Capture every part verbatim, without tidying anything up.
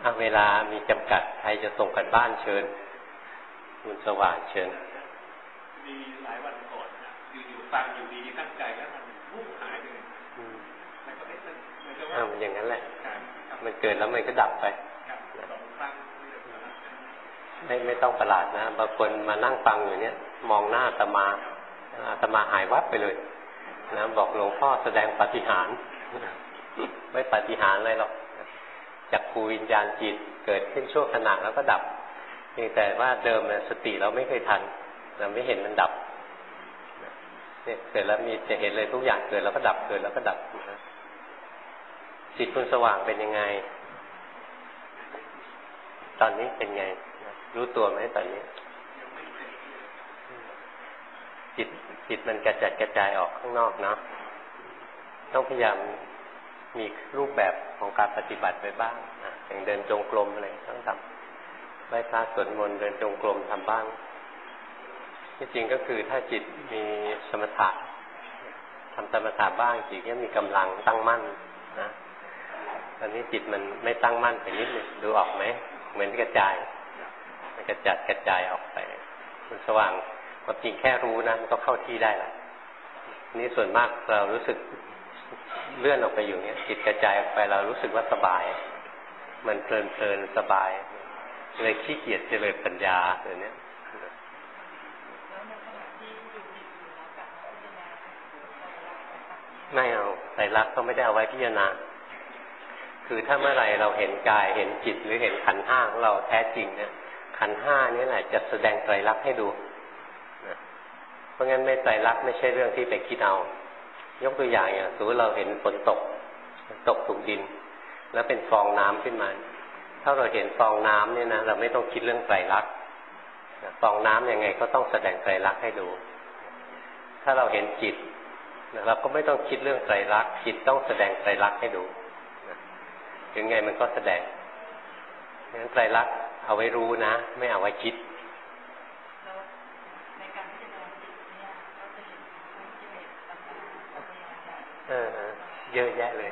เวลามีจำกัดใครจะส่งกันบ้านเชิญคุณสว่างเชิญมีหลายวันก่อนนะอยู่ๆฟังอยู่ดีตั้งใจแล้วมันวุ่นหายไปเลยมันก็ไม่เป็นมันก็ว่ามันอย่างนั้นแหละมันเกิดแล้วมันก็ดับไปไม่ไม่ต้องประหลาดนะบางคนมานั่งฟังอยู่เนี้ยมองหน้าอาตมาอาตมาหายวับไปเลยนะบอกหลวงพ่อแสดงปาฏิหาริย์ไม่ปาฏิหาริย์อะไรหรอกจักขูวิญญาณจิตเกิดขึ้นชั่วขณะแล้วก็ดับเพียงแต่ว่าเดิมสติเราไม่เคยทันเราไม่เห็นมันดับเนี่ยเกิดแล้วมีจะเห็นเลยทุกอย่างเกิดแล้วก็ดับเกิดแล้วก็ดับจิตคุณสว่างเป็นยังไงตอนนี้เป็นไงรู้ตัวไหมตอนนี้จิตจิตมันกระจัดกระจายออกข้างนอกเนาะต้องพยายามมีรูปแบบของการปฏิบัติไปบ้างนะอย่างเดินจงกรมอะไรต้องทำไหว้พระสวดมนต์เดินจงกรมทำบ้างที่จริงก็คือถ้าจิตมีสมถะทำสมถะบ้างจิตก็มีกำลังตั้งมั่นนะตอนนี้จิตมันไม่ตั้งมั่นไปนิดนึงดูออกไหมเหมือนกระจายมันกระจัดกระจายออกไปมันสว่างความจริงแค่รู้นะมันก็เข้าที่ได้ละนี่ส่วนมากเรารู้สึกเลื่อนออกไปอยู่เนี้ยจิตกระจายออกไปเรารู้สึกว่าสบายมันเพลินเพลินสบายเลยขี้เกียจเจริญปัญญาอย่างเนี้ยไม่เอาไตรลักษณ์ก็ไม่ได้เอาไว้พิจารณาคือถ้าเมื่อไหร่เราเห็นกายเห็นจิตหรือเห็นขันธ์ห้าของเราแท้จริงเนี่ยขันธ์ห้านี่แหละจะแสดงไตรลักษณ์ให้ดูนะเพราะงั้นไม่ไตรลักษณ์ไม่ใช่เรื่องที่ไปคิดเอายกตัวอย่างอย่างสมมติเราเห็นฝนตกตกถูกดินแล้วเป็นฟองน้ำขึ้นมาถ้าเราเห็นฟองน้ำเนี่ยนะเราไม่ต้องคิดเรื่องไตรลักษณ์ฟองน้ำยังไงก็ต้องแสดงไตรลักษณ์ให้ดูถ้าเราเห็นจิตเราก็ไม่ต้องคิดเรื่องไตรลักษณ์จิตต้องแสดงไตรลักษณ์ให้ดูถึงไงมันก็แสดงงั้นไตรลักษณ์เอาไว้รู้นะไม่เอาไว้คิดเออเยอะแยะเลย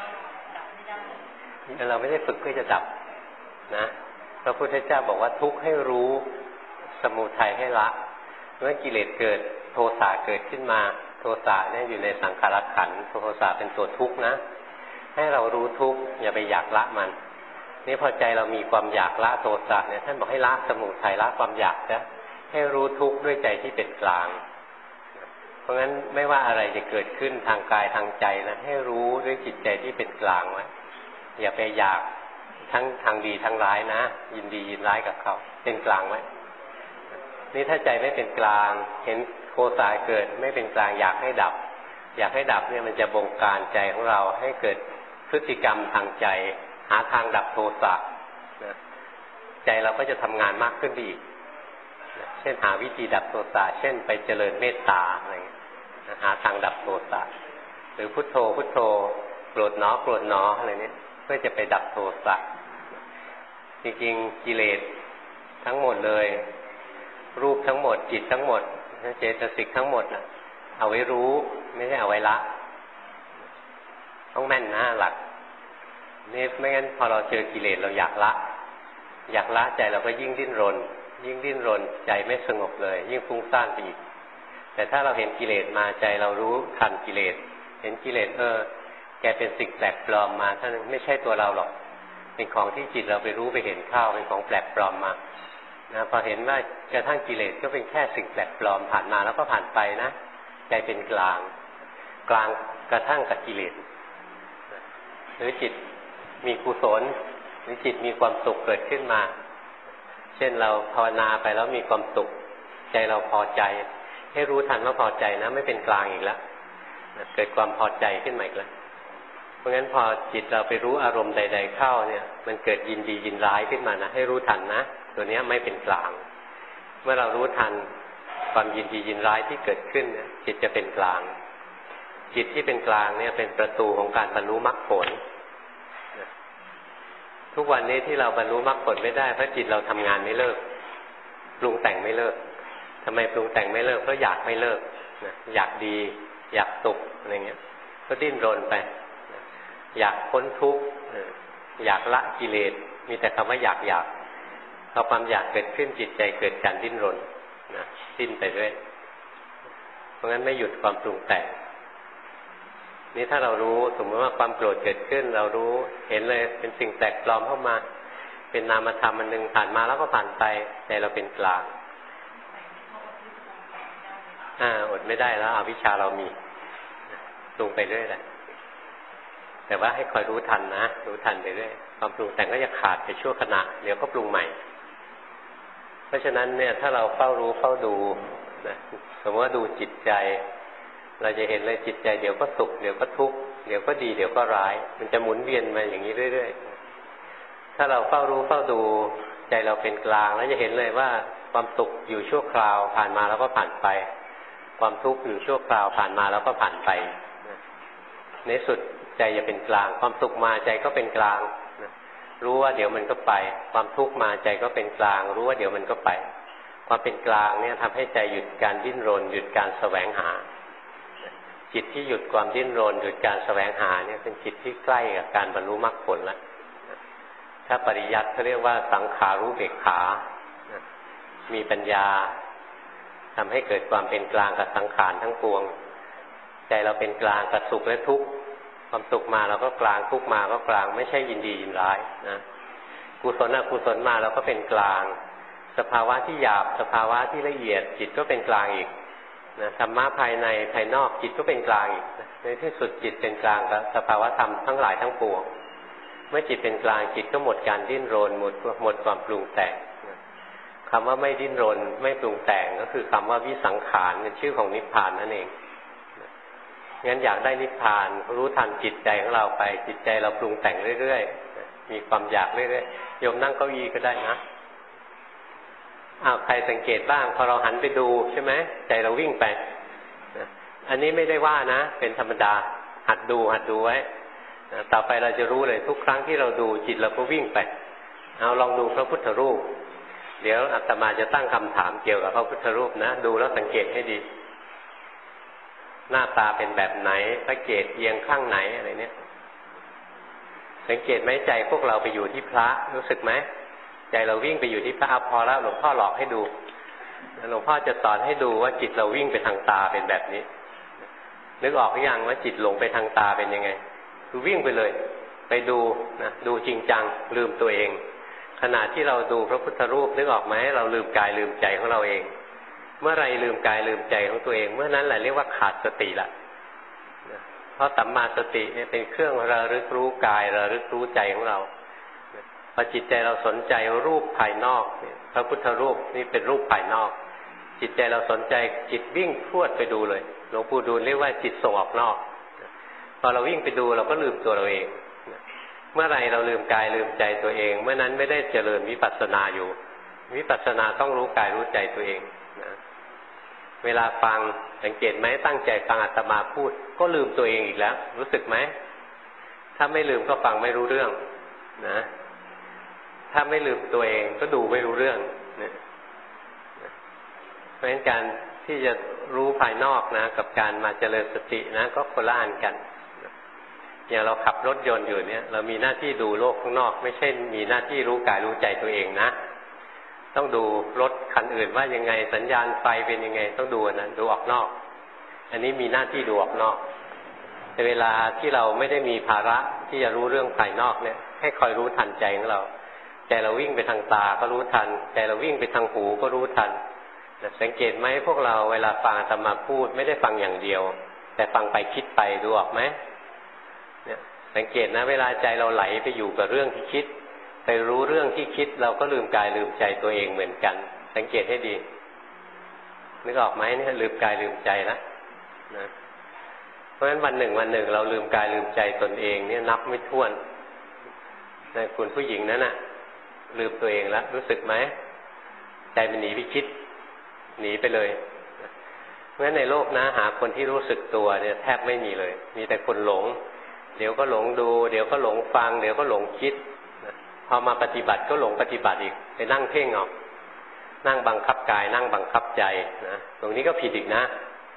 เราไม่ได้ฝึกเพื่อจะดับนะพระพุทธเจ้าบอกว่าทุกข์ให้รู้สมุทัยให้ละเมื่อกิเลสเกิดโทสะเกิดขึ้นมาโทสะเนี่ยอยู่ในสังขารขันธ์โทสะเป็นตัวทุกข์นะให้เรารู้ทุกข์อย่าไปอยากละมันนี่พอใจเรามีความอยากละโทสะเนี่ยท่านบอกให้ละสมุทัยละความอยากนะให้รู้ทุกข์ด้วยใจที่เป็นกลางเพราะงั้นไม่ว่าอะไรจะเกิดขึ้นทางกายทางใจนะให้รู้ด้วยจิตใจที่เป็นกลางไว้อย่าไปอยากทั้งทางดีทั้งร้ายนะยินดียินร้ายกับเขาเป็นกลางไว้นี่ถ้าใจไม่เป็นกลางเห็นโทสะเกิดไม่เป็นกลางอยากให้ดับอยากให้ดับเนี่ยมันจะบงการใจของเราให้เกิดพฤติกรรมทางใจหาทางดับโทสะใจเราก็จะทำงานมากขึ้นอีกเช่นหาวิธีดับโทสะเช่นไปเจริญเมตตาอะไรหาทางดับโทสะหรือพุทโธพุทโธโกรธหนอโกรธหนออะไรนี้เพื่อจะไปดับโทสะจริงๆกิเลสทั้งหมดเลยรูปทั้งหมดจิตทั้งหมดเจตสิกทั้งหมดนะเอาไว้รู้ไม่ใช่เอาไว้ละต้องแม่นนะหลักนี่ไม่งั้นพอเราเจอกิเลสเราอยากละอยากละใจเราก็ยิ่งดิ้นรนยิ่งดิ้นรนใจไม่สงบเลยยิ่งฟุ้งซ่านไปอีกแต่ถ้าเราเห็นกิเลสมาใจเรารู้ทันกิเลสเห็นกิเลสเออแกเป็นสิ่งแปลกปลอมมาท่านไม่ใช่ตัวเราหรอกเป็นของที่จิตเราไปรู้ไปเห็นเข้าเป็นของแปลกปลอมมานะพอเห็นว่ากระทั่งกิเลสก็เป็นแค่สิ่งแปลกปลอมผ่านมาแล้วก็ผ่านไปนะใจเป็นกลางกลางกระทั่งกับกิเลสหรือจิตมีกุศลหรือจิตมีความสุขเกิดขึ้นมาเช่นเราภาวนาไปแล้วมีความสุขใจเราพอใจให้รู้ทันว่าพอใจนะไม่เป็นกลางอีกแล้วเกิดความพอใจขึ้นมาอีกแล้วเพราะงั้นพอจิตเราไปรู้อารมณ์ใดๆเข้าเนี่ยมันเกิดยินดียินร้ายขึ้นมานะให้รู้ทันนะตัวนี้ไม่เป็นกลางเมื่อเรารู้ทันความยินดียินร้ายที่เกิดขึ้นเนี่ยจิตจะเป็นกลางจิตที่เป็นกลางเนี่ยเป็นประตูของการบรรลุมรรคผลทุกวันนี้ที่เราบรรลุมรรคผลไม่ได้เพราะจิตเราทำงานไม่เลิกปรุงแต่งไม่เลิกทำไมปรุงแต่งไม่เลิกเพราะอยากไม่เลิกอยากดีอยากสุขอะไรเงี้ยก็ดิ้นรนไปอยากพ้นทุกข์อยากละกิเลสมีแต่คำว่าอยากอยากพอความอยากเกิดขึ้นจิตใจเกิดการดิ้นรนนะดิ้นไปด้วยเพราะงั้นไม่หยุดความปรุงแต่งนี่ถ้าเรารู้สมมติว่าความโกรธเกิดขึ้นเรารู้เห็นเลยเป็นสิ่งแปลกปลอมเข้ามาเป็นนามธรรมอันหนึ่งผ่านมาแล้วก็ผ่านไปใจเราเป็นกลางอ่าอดไม่ได้แล้วอวิชชาเรามีปรุงไปเรื่อยแหละแต่ว่าให้คอยรู้ทันนะรู้ทันไปเรื่อยความปรุงแต่งก็จะขาดไปชั่วขณะเดี๋ยวก็ปรุงใหม่เพราะฉะนั้นเนี่ยถ้าเราเฝ้ารู้เฝ้าดูนะสมมติว่าดูจิตใจเราจะเห็นเลยจิตใจเดี๋ยวก็สุขเดี๋ยวก็ทุกข์เดี๋ยวก็ดีเดี๋ยวก็ร้ายมันจะหมุนเวียนมาอย่างนี้เรื่อยๆถ้าเราเฝ้ารู้เฝ้าดูใจเราเป็นกลางแล้วจะเห็นเลยว่าความสุขอยู่ชั่วคราวผ่านมาแล้วก็ผ่านไปความทุกข์อยู่ชั่วคราวผ่านมาแล้วก็ผ่านไปในสุดใจจะเป็นกลางความสุขมาใจก็เป็นกลางรู้ว่าเดี๋ยวมันก็ไปความทุกข์มาใจก็เป็นกลางรู้ว่าเดี๋ยวมันก็ไปความเป็นกลางเนี่ยทำให้ใจหยุดการดิ้นรนหยุดการแสวงหาจิตที่หยุดความดิ้นรนหยุดการแสวงหาเนี่ยเป็นจิตที่ใกล้กับการบรรลุมรรคผลแล้วถ้าปริยัติเขาเรียกว่าสังขารุเบกขามีปัญญาทำให้เกิดความเป็นกลางกับสังขารทั้งปวงใจเราเป็นกลางกับสุขและทุกข์ความสุขมาเราก็กลางทุกข์มาก็กลางไม่ใช่ยินดียินร้ายนะกุศลอกุศลมาเราก็เป็นกลางสภาวะที่หยาบสภาวะที่ละเอียดจิตก็เป็นกลางอีกนะธรรมะภายในภายนอกจิตก็เป็นกลางอีกนะในที่สุดจิตเป็นกลางกับสภาวะธรรมทั้งหลายทั้งปวงเมื่อจิตเป็นกลางจิตก็หมดการดิ้นรนหมดหมดความปรุงแต่งคำว่าไม่ดิ้นรนไม่ปรุงแต่งก็คือคำว่าวิสังขารเป็นชื่อของนิพพานนั่นเองงั้นอยากได้นิพพานรู้ทันจิตใจของเราไปจิตใจเราปรุงแต่งเรื่อยๆมีความอยากเรื่อยๆโยมนั่งเก้าอี้ก็ได้นะอ้าวใครสังเกตบ้างพอเราหันไปดูใช่ไหมใจเราวิ่งไปอันนี้ไม่ได้ว่านะเป็นธรรมดาหัดดูหัดดูไว้ต่อไปเราจะรู้เลยทุกครั้งที่เราดูจิตเราก็วิ่งไปเอาลองดูพระพุทธรูปเดี๋ยวอาตมาจะตั้งคำถามเกี่ยวกับพระพุทธรูปนะดูแล้วสังเกตให้ดีหน้าตาเป็นแบบไหนพระเกศเอียงข้างไหนอะไรเนี่ยสังเกตไหมใจพวกเราไปอยู่ที่พระรู้สึกไหมใจเราวิ่งไปอยู่ที่พระพอแล้วหลวงพ่อหลอกให้ดูหลวงพ่อจะสอนให้ดูว่าจิตเราวิ่งไปทางตาเป็นแบบนี้นึกออกหรือยังว่าจิตหลงไปทางตาเป็นยังไงคือวิ่งไปเลยไปดูนะดูจริงจังลืมตัวเองขณะที่เราดูพระพุทธรูปนึกออกไหมเราลืมกายลืมใจของเราเองเมื่อไรลืมกายลืมใจของตัวเองเมื่อนั้นแหละเรียกว่าขาดสติละเพราะสัมมาสติเนี่ยเป็นเครื่องระลึกรู้กายระลึกรู้ใจของเราพอจิตใจเราสนใจรูปภายนอกพระพุทธรูปนี่เป็นรูปภายนอกจิตใจเราสนใจจิตวิ่งพรวดไปดูเลยหลวงปู่ดูลเรียกว่าจิตส่งออกนอกพอเราวิ่งไปดูเราก็ลืมตัวเราเองเมื่อไรเราลืมกายลืมใจตัวเองเมื่อนั้นไม่ได้เจริญวิปัสสนาอยู่วิปัสสนาต้องรู้กายรู้ใจตัวเองนะเวลาฟังสังเกตไหมตั้งใจฟังอาตมาพูดก็ลืมตัวเองอีกแล้วรู้สึกไหมถ้าไม่ลืมก็ฟังไม่รู้เรื่องนะถ้าไม่ลืมตัวเองก็ดูไม่รู้เรื่องนะเพราะฉะนั้นการที่จะรู้ภายนอกนะกับการมาเจริญสตินะก็คนละอันกันอย่างเราขับรถยนต์อยู่เนี่ยเรามีหน้าที่ดูโลกข้างนอกไม่ใช่มีหน้าที่รู้กายรู้ใจตัวเองนะต้องดูรถคันอื่นว่ายังไงสัญญาณไฟเป็นยังไงต้องดูนะดูออกนอกอันนี้มีหน้าที่ดูออกนอกแต่เวลาที่เราไม่ได้มีภาระที่จะรู้เรื่องภายนอกเนี่ยให้คอยรู้ทันใจของเราใจเราวิ่งไปทางตาก็รู้ทันใจเราวิ่งไปทางหูก็รู้ทันสังเกตไหมพวกเราเวลาฟังอาตมาพูดไม่ได้ฟังอย่างเดียวแต่ฟังไปคิดไปดูออกไหมเนี่ยสังเกตนะเวลาใจเราไหลไปอยู่กับเรื่องที่คิดไปรู้เรื่องที่คิดเราก็ลืมกายลืมใจตัวเองเหมือนกันสังเกตให้ดีนึกออกไหมเนี่ยลืมกายลืมใจนะนะเพราะฉะนั้นวันหนึ่งวันหนึ่งเราลืมกายลืมใจตนเองเนี่ยนับไม่ถ้วนในคุณผู้หญิงนั้นน่ะลืมตัวเองแล้วรู้สึกไหมใจมันหนีไปคิดหนีไปเลยเพราะฉะนั้นในโลกนะหาคนที่รู้สึกตัวเนี่ยแทบไม่มีเลยมีแต่คนหลงเดี๋ยวก็หลงดูเดี๋ยวก็หลงฟังเดี๋ยวก็หลงคิดพอมาปฏิบัติก็หลงปฏิบัติอีกไปนั่งเพ่งออกนั่งบังคับกายนั่งบังคับใจนะตรงนี้ก็ผิดอีกนะ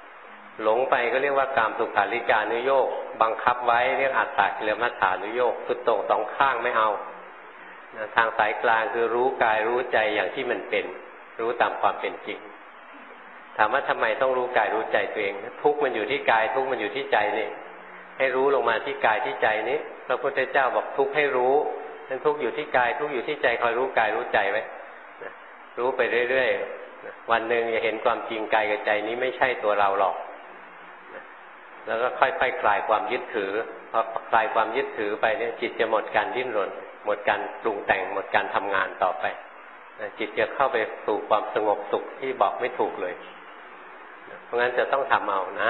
หลงไปก็เรียกว่ากามสุขาริการนุโยคบังคับไว้เรียกอัตตกิลมัฏฐานุโยคคือตรงสองข้างไม่เอาทางสายกลางคือรู้กายรู้ใจอย่างที่มันเป็นรู้ตามความเป็นจริงถามว่าทำไมต้องรู้กายรู้ใจตัวเองทุกข์มันอยู่ที่กายทุกข์มันอยู่ที่ใจนี่ให้รู้ลงมาที่กายที่ใจนี้พระพุทธเจ้าบอกทุกข์ให้รู้นั้นทุกข์อยู่ที่กายทุกข์อยู่ที่ใจคอยรู้กายรู้ใจไว้รู้ไปเรื่อยๆวันหนึ่งจะเห็นความจริงกายกับใจนี้ไม่ใช่ตัวเราหรอกแล้วก็ค่อยๆ ค, คลายความยึดถือพอคลายความยึดถือไปเนี่ยจิตจะหมดการดิ้นรนหมดการปรุงแต่งหมดการทำงานต่อไปจิตจะเข้าไปสู่ความสงบสุขที่บอกไม่ถูกเลยเพราะงั้นจะต้องทำเอานะ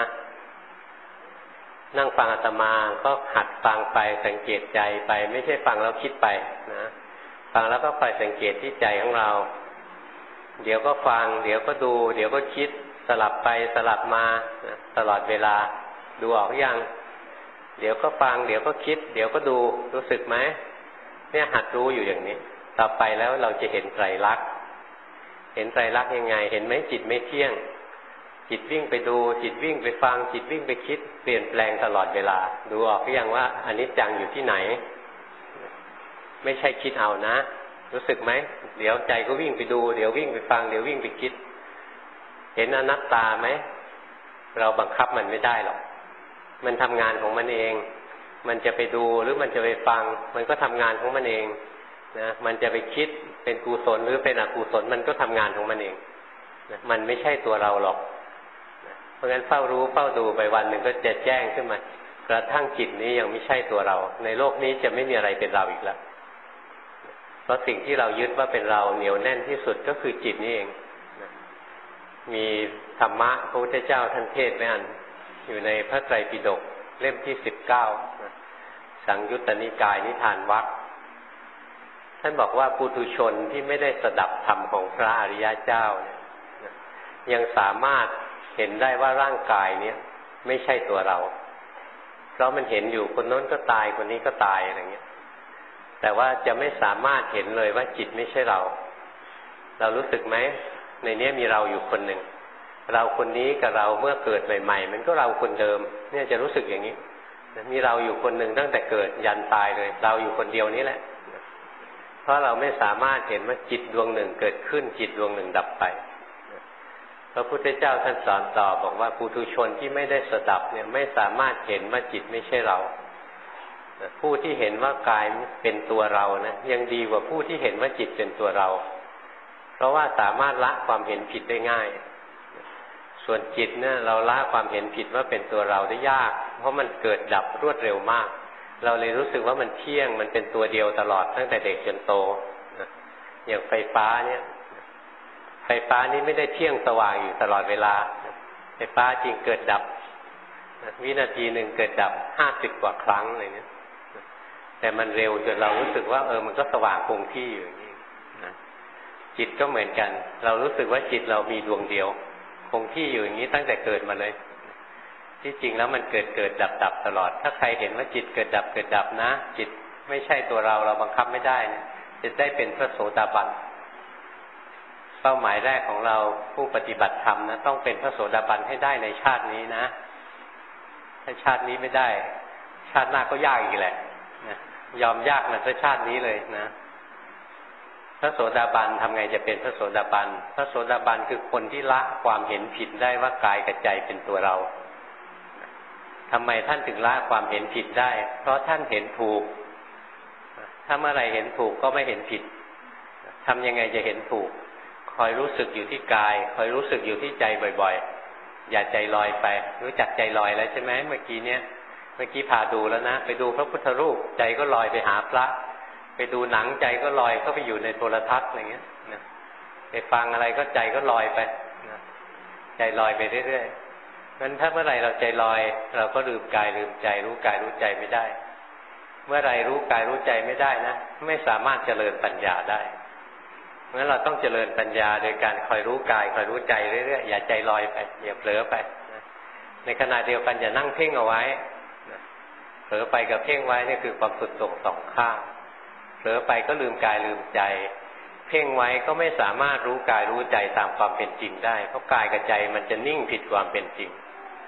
นั่งฟังอาตมาก็หัดฟังไปสังเกตใจไปไม่ใช่ฟังแล้วคิดไปนะฟังแล้วก็คอยสังเกตที่ใจของเราเดี๋ยวก็ฟังเดี๋ยวก็ดูเดี๋ยวก็คิดสลับไปสลับมานะตลอดเวลาดูออกยังเดี๋ยวก็ฟังเดี๋ยวก็คิดเดี๋ยวก็ดูรู้สึกไหมเนี่ยหัดรู้อยู่อย่างนี้ต่อไปแล้วเราจะเห็นไตรลักษณ์เห็นไตรลักษณ์ยังไงเห็นไหมจิตไม่เที่ยงจิตวิ่งไปดูจิตวิ่งไปฟังจิตวิ่งไปคิดเปลี่ยนแปลงตลอดเวลาดูออกหรือยังว่าอนิจจังอยู่ที่ไหนไม่ใช่คิดเอานะรู้สึกไหมเดี๋ยวใจก็วิ่งไปดูเดี๋ยววิ่งไปฟังเดี๋ยววิ่งไปคิดเห็นอนัตตาไหมเราบังคับมันไม่ได้หรอกมันทำงานของมันเองมันจะไปดูหรือมันจะไปฟังมันก็ทำงานของมันเองนะมันจะไปคิดเป็นกุศลหรือเป็นอกุศลมันก็ทำงานของมันเองนะมันไม่ใช่ตัวเราหรอกนะเพราะงั้นเฝ้ารู้เฝ้าดูไปวันหนึ่งก็จะแจ้งขึ้นมากระทั่งจิตนี้ยังไม่ใช่ตัวเราในโลกนี้จะไม่มีอะไรเป็นเราอีกแล้วเพราะสิ่งที่เรายึดว่าเป็นเราเหนียวแน่นที่สุดก็คือจิตนี้เองนะมีธรรมะพระพุทธเจ้าท่านเทศน์ไว้อันอยู่ในพระไตรปิฎกเล่มที่สิบเก้าสังยุตตนิกายนิทานวรรคท่านบอกว่าปุถุชนที่ไม่ได้สดับธรรมของพระอริยเจ้าเนี่ยยังสามารถเห็นได้ว่าร่างกายเนี้ยไม่ใช่ตัวเราเพราะมันเห็นอยู่คนโน้นก็ตายคนนี้ก็ตายอะไรเงี้ยแต่ว่าจะไม่สามารถเห็นเลยว่าจิตไม่ใช่เราเรารู้สึกไหมในนี้มีเราอยู่คนหนึ่งเราคนนี้กับเราเมื่อเกิดใหม่ๆมันก็เราคนเดิมเนี่ยจะรู้สึกอย่างนี้มีเราอยู่คนหนึ่งตั้งแต่เกิดยันตายเลยเราอยู่คนเดียวนี้แหละเพราะเราไม่สามารถเห็นว่าจิตดวงหนึ่งเกิดขึ้นจิตดวงหนึ่งดับไปพระพุทธเจ้าท่านสอนต่อบอกว่าปุถุชนที่ไม่ได้สดับเนี่ยไม่สามารถเห็นว่าจิตไม่ใช่เราผู้ที่เห็นว่ากายเป็นตัวเรานะยังดีกว่าผู้ที่เห็นว่าจิตเป็นตัวเราเพราะว่าสามารถละความเห็นผิดได้ง่ายส่วนจิตเนี่ยเราละความเห็นผิดว่าเป็นตัวเราได้ยากเพราะมันเกิดดับรวดเร็วมากเราเลยรู้สึกว่ามันเที่ยงมันเป็นตัวเดียวตลอดตั้งแต่เด็กจนโตอย่างไฟฟ้าเนี่ยไฟฟ้านี้ไม่ได้เที่ยงสว่างอยู่ตลอดเวลาไฟฟ้าจริงเกิดดับวินาทีหนึ่งเกิดดับห้าสิบกว่าครั้งอะไรเนี่ยแต่มันเร็วจนเรารู้สึกว่าเออมันก็สว่างคงที่อยู่อย่างนี้นะจิตก็เหมือนกันเรารู้สึกว่าจิตเรามีดวงเดียวคงที่อยู่อย่างนี้ตั้งแต่เกิดมาเลยที่จริงแล้วมันเกิดเกิดดับดับตลอดถ้าใครเห็นว่าจิตเกิดดับเกิดดับนะจิตไม่ใช่ตัวเราเราบังคับไม่ได้นะจะได้เป็นพระโสดาบันเป้าหมายแรกของเราผู้ปฏิบัติธรรมนะต้องเป็นพระโสดาบันให้ได้ในชาตินี้นะถ้าชาตินี้ไม่ได้ชาติหน้าก็ยากอีกแหละนะยอมยากมันซะชาตินี้เลยนะพระโสดาบันทำไงจะเป็นพระโสดาบันพระโสดาบันคือคนที่ละความเห็นผิดได้ว่ากายกับใจเป็นตัวเราทำไมท่านถึงละความเห็นผิดได้เพราะท่านเห็นถูกถ้าเมื่อไรเห็นถูกก็ไม่เห็นผิดทำยังไงจะเห็นถูกคอยรู้สึกอยู่ที่กายคอยรู้สึกอยู่ที่ใจบ่อยๆอย่าใจลอยไปรู้จักใจลอยแล้วใช่ไหมเมื่อกี้เนี้ยเมื่อกี้พาดูแล้วนะไปดูพระพุทธรูปใจก็ลอยไปหาพระไปดูหนังใจก็ลอยเข้าไปอยู่ในโทรทัศน์อะไรเงี้ยนะไปฟังอะไรก็ใจก็ลอยไปนะใจลอยไปเรื่อยๆงั้นถ้าเมื่อไหร่เราใจลอยเราก็ลืมกายลืมใจรู้กายรู้ใจไม่ได้เมื่อไหร่รู้กายรู้ใจไม่ได้นะไม่สามารถเจริญปัญญาได้งั้นเราต้องเจริญปัญญาโดยการคอยรู้กายคอยรู้ใจเรื่อยๆอย่าใจลอยไปอย่าเผลอไปนะในขณะเดียวกันอย่านั่งเพ่งเอาไว้นะเผลอไปกับเพ่งไว้นี่คือความสุดโต่งสองข้างเผลอไปก็ลืมกายลืมใจเพ่งไว้ก็ไม่สามารถรู้กายรู้ใจตามความเป็นจริงได้เพราะกายกับใจมันจะนิ่งผิดความเป็นจริง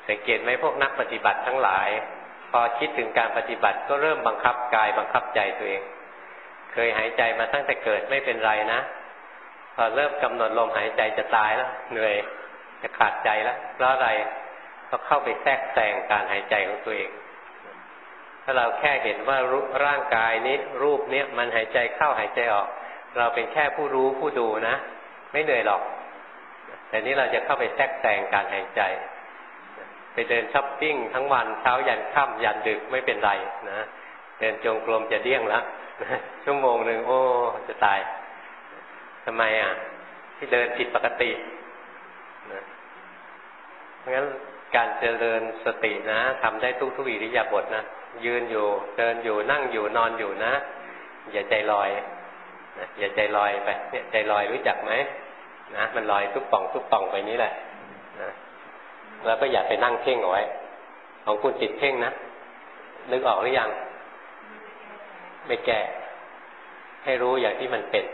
สังเกตไหมพวกนักปฏิบัติทั้งหลายพอคิดถึงการปฏิบัติก็เริ่มบังคับกายบังคับใจตัวเองเคยหายใจมาตั้งแต่เกิดไม่เป็นไรนะพอเริ่มกำหนดลมหายใจจะตายแล้วเหนื่อยจะขาดใจแล้วเพราะอะไรก็เข้าไปแทรกแซงการหายใจของตัวเองถ้าเราแค่เห็นว่าร่างกายนี้รูปนี้มันหายใจเข้าหายใจออกเราเป็นแค่ผู้รู้ผู้ดูนะไม่เหนื่อยหรอกแต่นี้เราจะเข้าไปแทรกแซงการหายใจไปเดินช้อปปิ้งทั้งวันเช้ายันค่ำยันดึกไม่เป็นไรนะเดินจงกรมจะเดี้ยงแล้วชั่วโมงหนึ่งโอ้จะตายทำไมอ่ะที่เดินผิดปกตินะเพราะงั้นการเจริญสตินะทำได้ทุกทุกอิริยาบถนะยืนอยู่เดินอยู่นั่งอยู่นอนอยู่นะอย่าใจลอยนะอย่าใจลอยไปเนี่ยใจลอยรู้จักไหมนะมันลอยทุกป่องทุกป่องไปนี้แหละนะแล้วก็อย่าไปนั่งเพ่งเอาไว้ของคุณติดเพ่งนะนึกออกหรือยังไม่แก้ให้รู้อย่างที่มันเป็น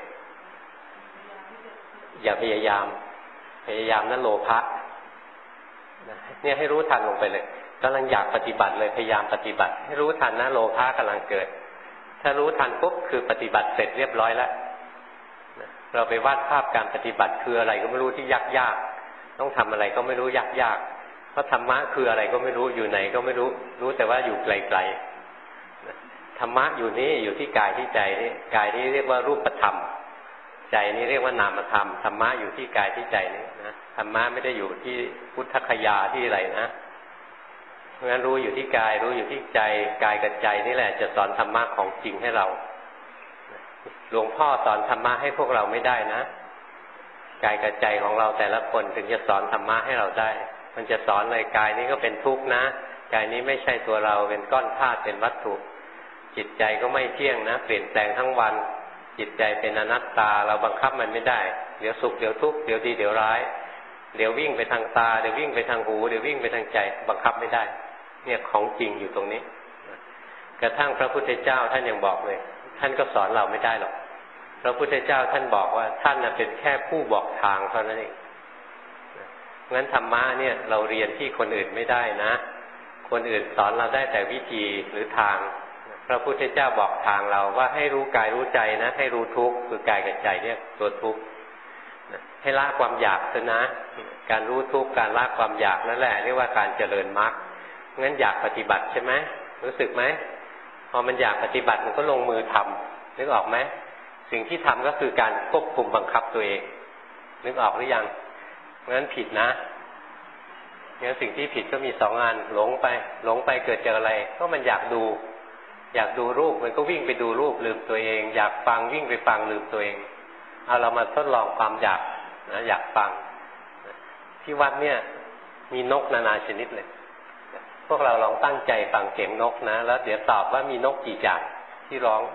อย่าพยายามพยายามนั่นโลภะเนี่ยให้รู้ทันลงไปเลยกำลังอยากปฏิบัติเลยพยายามปฏิบัติให้รู้ทันนะโลภะกำลังเกิดถ้ารู้ทันปุ๊บคือปฏิบัติเสร็จเรียบร้อยแล้วเราไปวาดภาพการปฏิบัติคืออะไรก็ไม่รู้ที่ยากยากต้องทำอะไรก็ไม่รู้ยากยากเพราะธรรมะคืออะไรก็ไม่รู้อยู่ไหนก็ไม่รู้รู้แต่ว่าอยู่ไกลๆธรรมะอยู่นี่อยู่ที่กายที่ใจนี่กายนี้เรียกว่ารูปธรรมใจนี้เรียกว่านามธรรมธรรมะอยู่ที่กายที่ใจนี่นะธรรมะไม่ได้อยู่ที่พุทธคยาที่อะไรนะเพราะฉะนั้นรู้อยู่ที่กายรู้อยู่ที่ใจกายกับใจนี่แหละจะสอนธรรมะของจริงให้เราหลวงพ่อสอนธรรมะให้พวกเราไม่ได้นะกายกับใจของเราแต่ละคนถึงจะสอนธรรมะให้เราได้มันจะสอนเลยกายนี้ก็เป็นทุกข์นะกายนี้ไม่ใช่ตัวเราเป็นก้อนธาตุเป็นวัตถุจิตใจก็ไม่เที่ยงนะเปลี่ยนแปลงทั้งวันจิตใจเป็นอนัตตาเราบังคับมันไม่ได้เดี๋ยวสุขเดี๋ยวทุกข์เดี๋ยวดีเดี๋ยวร้ายเดี๋ยววิ่งไปทางตาเดี๋ยววิ่งไปทางหูเดี๋ยววิ่งไปทางใจบังคับไม่ได้เนี่ยของจริงอยู่ตรงนี้กระทั่งพระพุทธเจ้าท่านยังบอกเลยท่านก็สอนเราไม่ได้หรอกพระพุทธเจ้าท่านบอกว่าท่านน่ะเป็นแค่ผู้บอกทางเท่านั้นเองงั้นธรรมะเนี่ยเราเรียนที่คนอื่นไม่ได้นะคนอื่นสอนเราได้แต่วิธีหรือทางพระพุทธเจ้าบอกทางเราว่าให้รู้กายรู้ใจนะให้รู้ทุกข์คือกายกับใจเนี่ยตัวทุกข์ให้ละความอยากซะนะการรู้ทุกข์การละความอยากนั่นแหละเรียกว่าการเจริญมรรคงั้นอยากปฏิบัติใช่ไหมรู้สึกไหมพอมันอยากปฏิบัติมันก็ลงมือทำนึกออกไหมสิ่งที่ทำก็คือการควบคุมบังคับตัวเองนึกออกหรือยังเพราะฉะนั้นผิดนะงั้นสิ่งที่ผิดก็มีสองอันหลงไปหลงไปเกิดจากอะไรก็มันอยากดูอยากดูรูปมันก็วิ่งไปดูรูปลืมตัวเองอยากฟังวิ่งไปฟังลืมตัวเองเอาเรามาทดลองความอยากนะอยากฟังที่วัดเนี่ยมีนกนานาชนิดเลยพวกเราลองตั้งใจฟังเสียงนกนะแล้วเดี๋ยวตอบว่ามีนกกี่อย่างที่ร้อง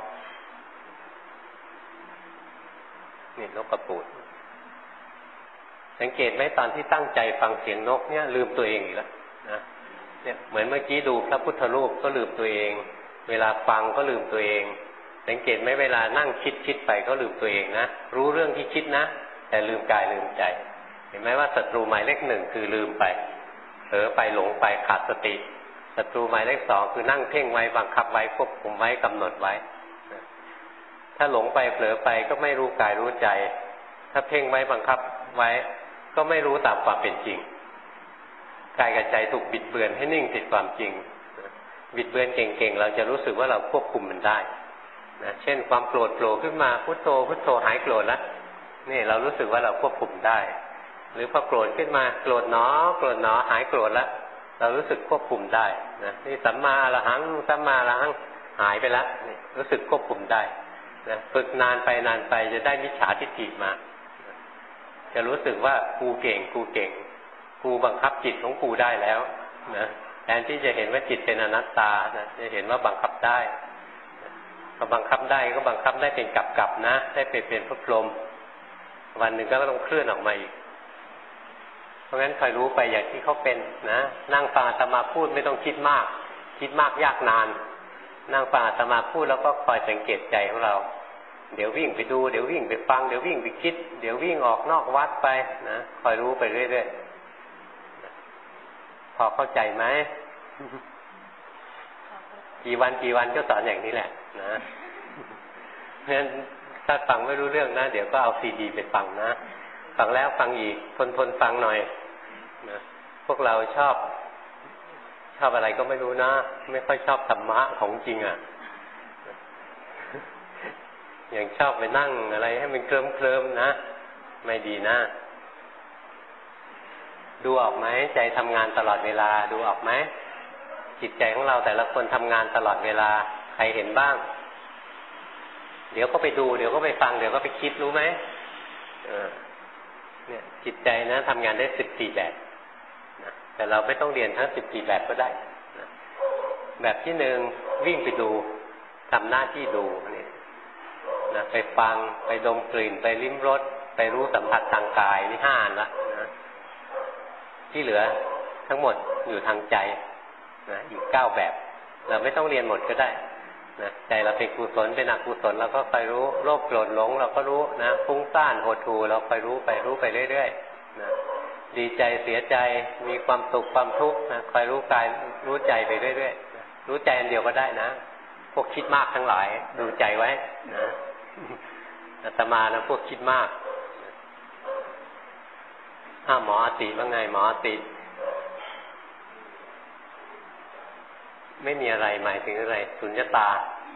นี่นกกระปูดสังเกตไหมตอนที่ตั้งใจฟังเสียงนกเนี่ยลืมตัวเองอีกแล้วนะเนี่ยเหมือนเมื่อกี้ดูพระพุทธรูปก็ลืมตัวเองเวลาฟังก็ลืมตัวเองสังเกตไหมเวลานั่งคิดคิดไปก็ลืมตัวเองนะรู้เรื่องที่คิดนะแต่ลืมกายลืมใจเห็นไหมว่าศัตรูหมายเลขหนึ่งคือลืมไปเผลอไปหลงไปขาดสติศัตรูหมายเลขสองคือนั่งเพ่งไว้บังคับไว้ควบคุมไว้กำหนดไว้ถ้าหลงไปเผลอไปก็ไม่รู้กายรู้ใจถ้าเพ่งไว้บังคับไว้ก็ไม่รู้ตามความเป็นจริงกายกับใจถูกบิดเบือนให้นิ่งติดความจริงบิดเบือนเก่งๆเราจะรู้สึกว่าเราควบคุมมันได้นะเช่นความโกรธโผล่ขึ้นมาพุทโธพุทโธหายโกรธแล้วนี่เรารู้สึกว่าเราควบคุมได้หรือพอโกรธขึ้นมาโกรธหนอโกรธหนอหายโกรธแล้วเรารู้สึกควบคุมได้นะนี่สัมมาอรหังสัมมาอรหังหายไปแล้วนี่รู้สึกควบคุมได้นะฝึกนานไปนานไปจะได้มิจฉาทิฏฐิมาจะรู้สึกว่ากูเก่งกูเก่งกูบังคับจิตของกูได้แล้วนะแทนที่จะเห็นว่าจิตเป็นอนัตตานะจะเห็นว่าบังคับได้พอบังคับได้ก็บังคับได้เป็นกลับๆนะได้ไปเป็นพระพรหมวันหนึ่งก็ต้องเคลื่อนออกมาอีกเพราะงั้นคอยรู้ไปอย่างที่เขาเป็นนะนั่งฟังอาตมาพูดไม่ต้องคิดมากคิดมากยากนานนั่งฟังอาตมาพูดแล้วก็คอยสังเกตใจของเราเดี๋ยววิ่งไปดูเดี๋ยววิ่งไปฟังเดี๋ยววิ่งไปคิดเดี๋ยววิ่งออกนอกวัดไปนะคอยรู้ไปเรื่อยๆพอเข้าใจไหมกี่วันกี่วันก็สอนอย่างนี้แหละนะเพราะฉะนั้นถ้าฟังไม่รู้เรื่องนะเดี๋ยวก็เอาซีดีไปฟังนะฟังแล้วฟังอีกทนทนฟังหน่อยนะพวกเราชอบชอบอะไรก็ไม่รู้นะไม่ค่อยชอบธรรมะของจริงอ่ะอย่างชอบไปนั่งอะไรให้มันเคลิ้มเคลิ้มนะไม่ดีนะดูออกไหมใจทำงานตลอดเวลาดูออกไหมจิตใจของเราแต่ละคนทำงานตลอดเวลาใครเห็นบ้างเดี๋ยวก็ไปดูเดี๋ยวก็ไปฟังเดี๋ยวก็ไปคิดรู้ไหมเออเนี่ยจิตใจนะทำงานได้สิบสี่แบบนะแต่เราไม่ต้องเรียนทั้งสิบสี่แบบก็ได้นะแบบที่หนึ่งวิ่งไปดูทำหน้าที่ดูนี่นะไปฟังไปดมกลิ่นไปลิ้มรสไปรู้สัมผัสทางกายนี่ห้าอันละนะที่เหลือทั้งหมดอยู่ทางใจนะอีกเก้าแบบเราไม่ต้องเรียนหมดก็ได้นะใจเราเป็นกุศลเป็นอกุศลเราก็คอยรู้โลภโกรธหลงเราก็รู้นะฟุ้งซ่านหดหู่เราคอยรู้ไปรู้ไปเรื่อยๆนะดีใจเสียใจมีความสุขความทุกข์นะคอยรู้กายรู้ใจไปเรื่อยๆนะรู้ใจอันเดียวก็ได้นะพวกคิดมากทั้งหลายดูใจไว้นะอาตมานะพวกคิดมากถ้าหมออติว่าไงหมออติไม่มีอะไรหมายถึงอะไรสุญญตา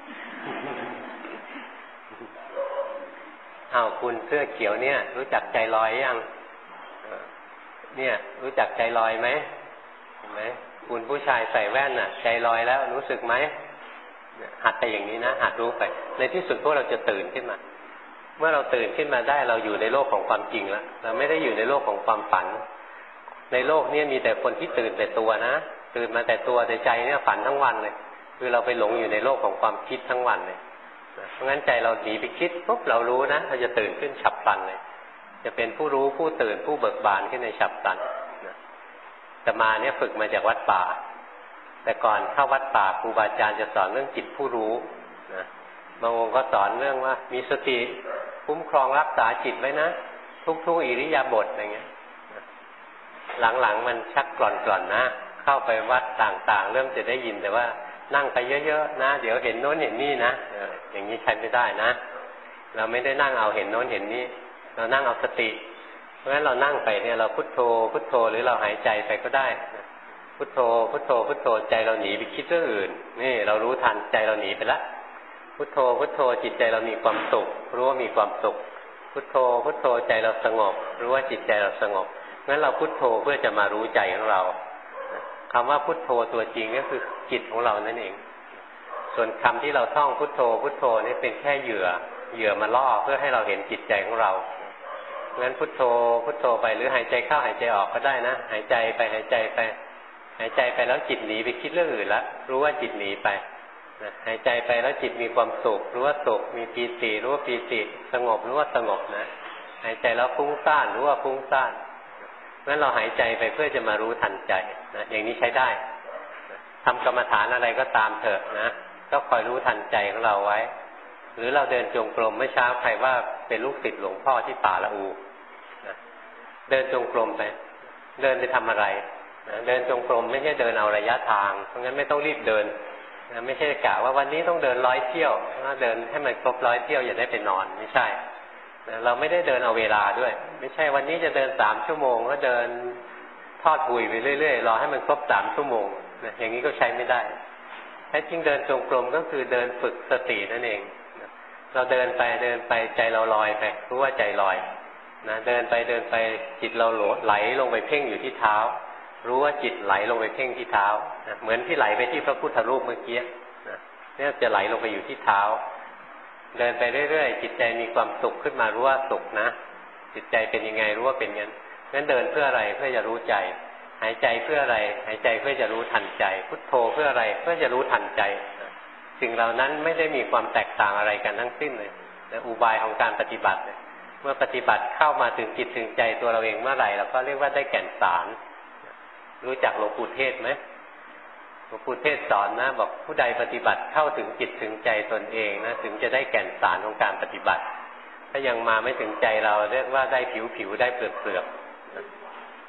อ้าวคุณเสื้อเขียวเนี่ยรู้จักใจลอยยังเนี่ยรู้จักใจลอยไหมเห็นไหมคุณผู้ชายใส่แว่นน่ะใจลอยแล้วรู้สึกไหมหัดไปอย่างนี้นะหัดรู้ไปในที่สุดพวกเราจะตื่นขึ้นมาเมื่อเราตื่นขึ้นมาได้เราอยู่ในโลกของความจริงแล้วเราไม่ได้อยู่ในโลกของความฝันในโลกนี้มีแต่คนที่ตื่นแต่ตัวนะตื่นมาแต่ตัวแต่ใจเนี่ยฝันทั้งวันเลยคือเราไปหลงอยู่ในโลกของความคิดทั้งวันเลยเพราะงั้นใจเราหนีไปคิดปุ๊บเรารู้นะเราจะตื่นขึ้นฉับพลันเลยจะเป็นผู้รู้ผู้ตื่นผู้เบิกบานขึ้นในฉับพลันแต่มาเนี่ยฝึกมาจากวัดป่าแต่ก่อนเข้าวัดป่าครูบาอาจารย์จะสอนเรื่องจิตผู้รู้นะบางองค์ก็สอนเรื่องว่ามีสติคุ้มครองรักษาจิตไว้นะทุกๆอิริยาบถอะไรเงี้ยหลังๆมันชักกร่อนๆนะเข้าไปวัดต่างๆเริ่มจะได้ยินแต่ว่านั่งไปเยอะๆนะเดี๋ยวเห็นโน้นเห็นนี่นะเอออย่างนี้ใช้ไม่ได้นะเราไม่ได้นั่งเอาเห็นโน้นเห็นนี่เรานั่งเอาสติเพราะฉะนั้นเรานั่งไปเนี่ยเราพุทโธพุทโธหรือเราหายใจไปก็ได้พุทโธพุทโธพุทโธใจเราหนีไปคิดเรื่องอื่นนี่เรารู้ทันใจเราหนีไปละพุทโธพุทโธจิตใจเรามีความสุขรู้ว่ามีความสุขพุทโธพุทโธใจเราสงบรู้ว่าจิตใจเราสงบงั้นเราพุทโธเพื่อจะมารู้ใจของเราคำว่าพุทโธตัวจริงก็คือจิตของเรานั่นเองส่วนคำที่เราท่องพุทโธพุทโธนี่เป็นแค่เหยื่อเหยื่อมาล่อเพื่อให้เราเห็นจิตใจของเรางั้นพุทโธพุทโธไปหรือหายใจเข้าหายใจออกก็ได้นะหายใจไปหายใจไปหายใจไปแล้วจิตหนีไปคิดเรื่องอื่นละรู้ว่าจิตหนีไปนะหายใจไปแล้วจิตมีความสุขรู้ว่าสุขมีปีติรู้ว่าปีติสงบรู้ว่าสงบนะหายใจแล้วฟุ้งซ่านรู้ว่าฟุ้งซ่านงั้นเราหายใจไปเพื่อจะมารู้ทันใจนะอย่างนี้ใช้ได้ทำกรรมฐานอะไรก็ตามเถอะนะก็คอยรู้ทันใจของเราไว้หรือเราเดินจงกรมเมื่อเช้าใครว่าเป็นลูกศิษย์หลวงพ่อที่ป่าละอูนะเดินจงกรมไปเดินไปทำอะไรนะเดินจงกรมไม่ใช่เดินเอาระยะทางเพราะงั้นไม่ต้องรีบเดินนะไม่ใช่กะว่าวันนี้ต้องเดินร้อยเที่ยวนะเดินให้มันครบร้อยเที่ยวอย่าได้ไปนอนไม่ใช่เราไม่ได้เดินเอาเวลาด้วยไม่ใช่วันนี้จะเดินสามชั่วโมงก็เดินทอดหุยไปเรื่อยๆรอให้มันครบสามชั่วโมงนะอย่างนี้ก็ใช้ไม่ได้แท้จริงเดินจงกรมก็คือเดินฝึกสตินั่นเองเราเดินไปเดินไปใจเราลอยไปรู้ว่าใจลอยนะเดินไปเดินไปจิตเราไหลลงไปเพ่งอยู่ที่เท้ารู้ว่าจิตไหลลงไปเพ่งที่เท้านะเหมือนที่ไหลไปที่พระพุทธรูปเมื่อกี้นะเนี่ยจะไหลลงไปอยู่ที่เท้าเดินไปเรื่อยๆจิตใจมีความสุขขึ้นมารู้ว่าสุขนะจิตใจเป็นยังไงรู้ว่าเป็นงั้นงั้นเดินเพื่ออะไรเพื่อจะรู้ใจหายใจเพื่ออะไรหายใจเพื่อจะรู้ทันใจพุทโธเพื่ออะไรเพื่อจะรู้ทันใจสิ่งเหล่านั้นไม่ได้มีความแตกต่างอะไรกันทั้งสิ้นเลยนะอุบายของการปฏิบัติเมื่อปฏิบัติเข้ามาถึงจิตถึงใจตัวเราเองเมื่อไหร่เราก็เรียกว่าได้แก่นสารรู้จักหลวงปู่เทศไหมหลวงปู่เทศสอนนะบอกผู้ใดปฏิบัติเข้าถึงจิตถึงใจตนเองนะถึงจะได้แก่นสารของการปฏิบัติถ้ายังมาไม่ถึงใจเราเรียกว่าได้ผิวผิวได้เปลือกเปลือก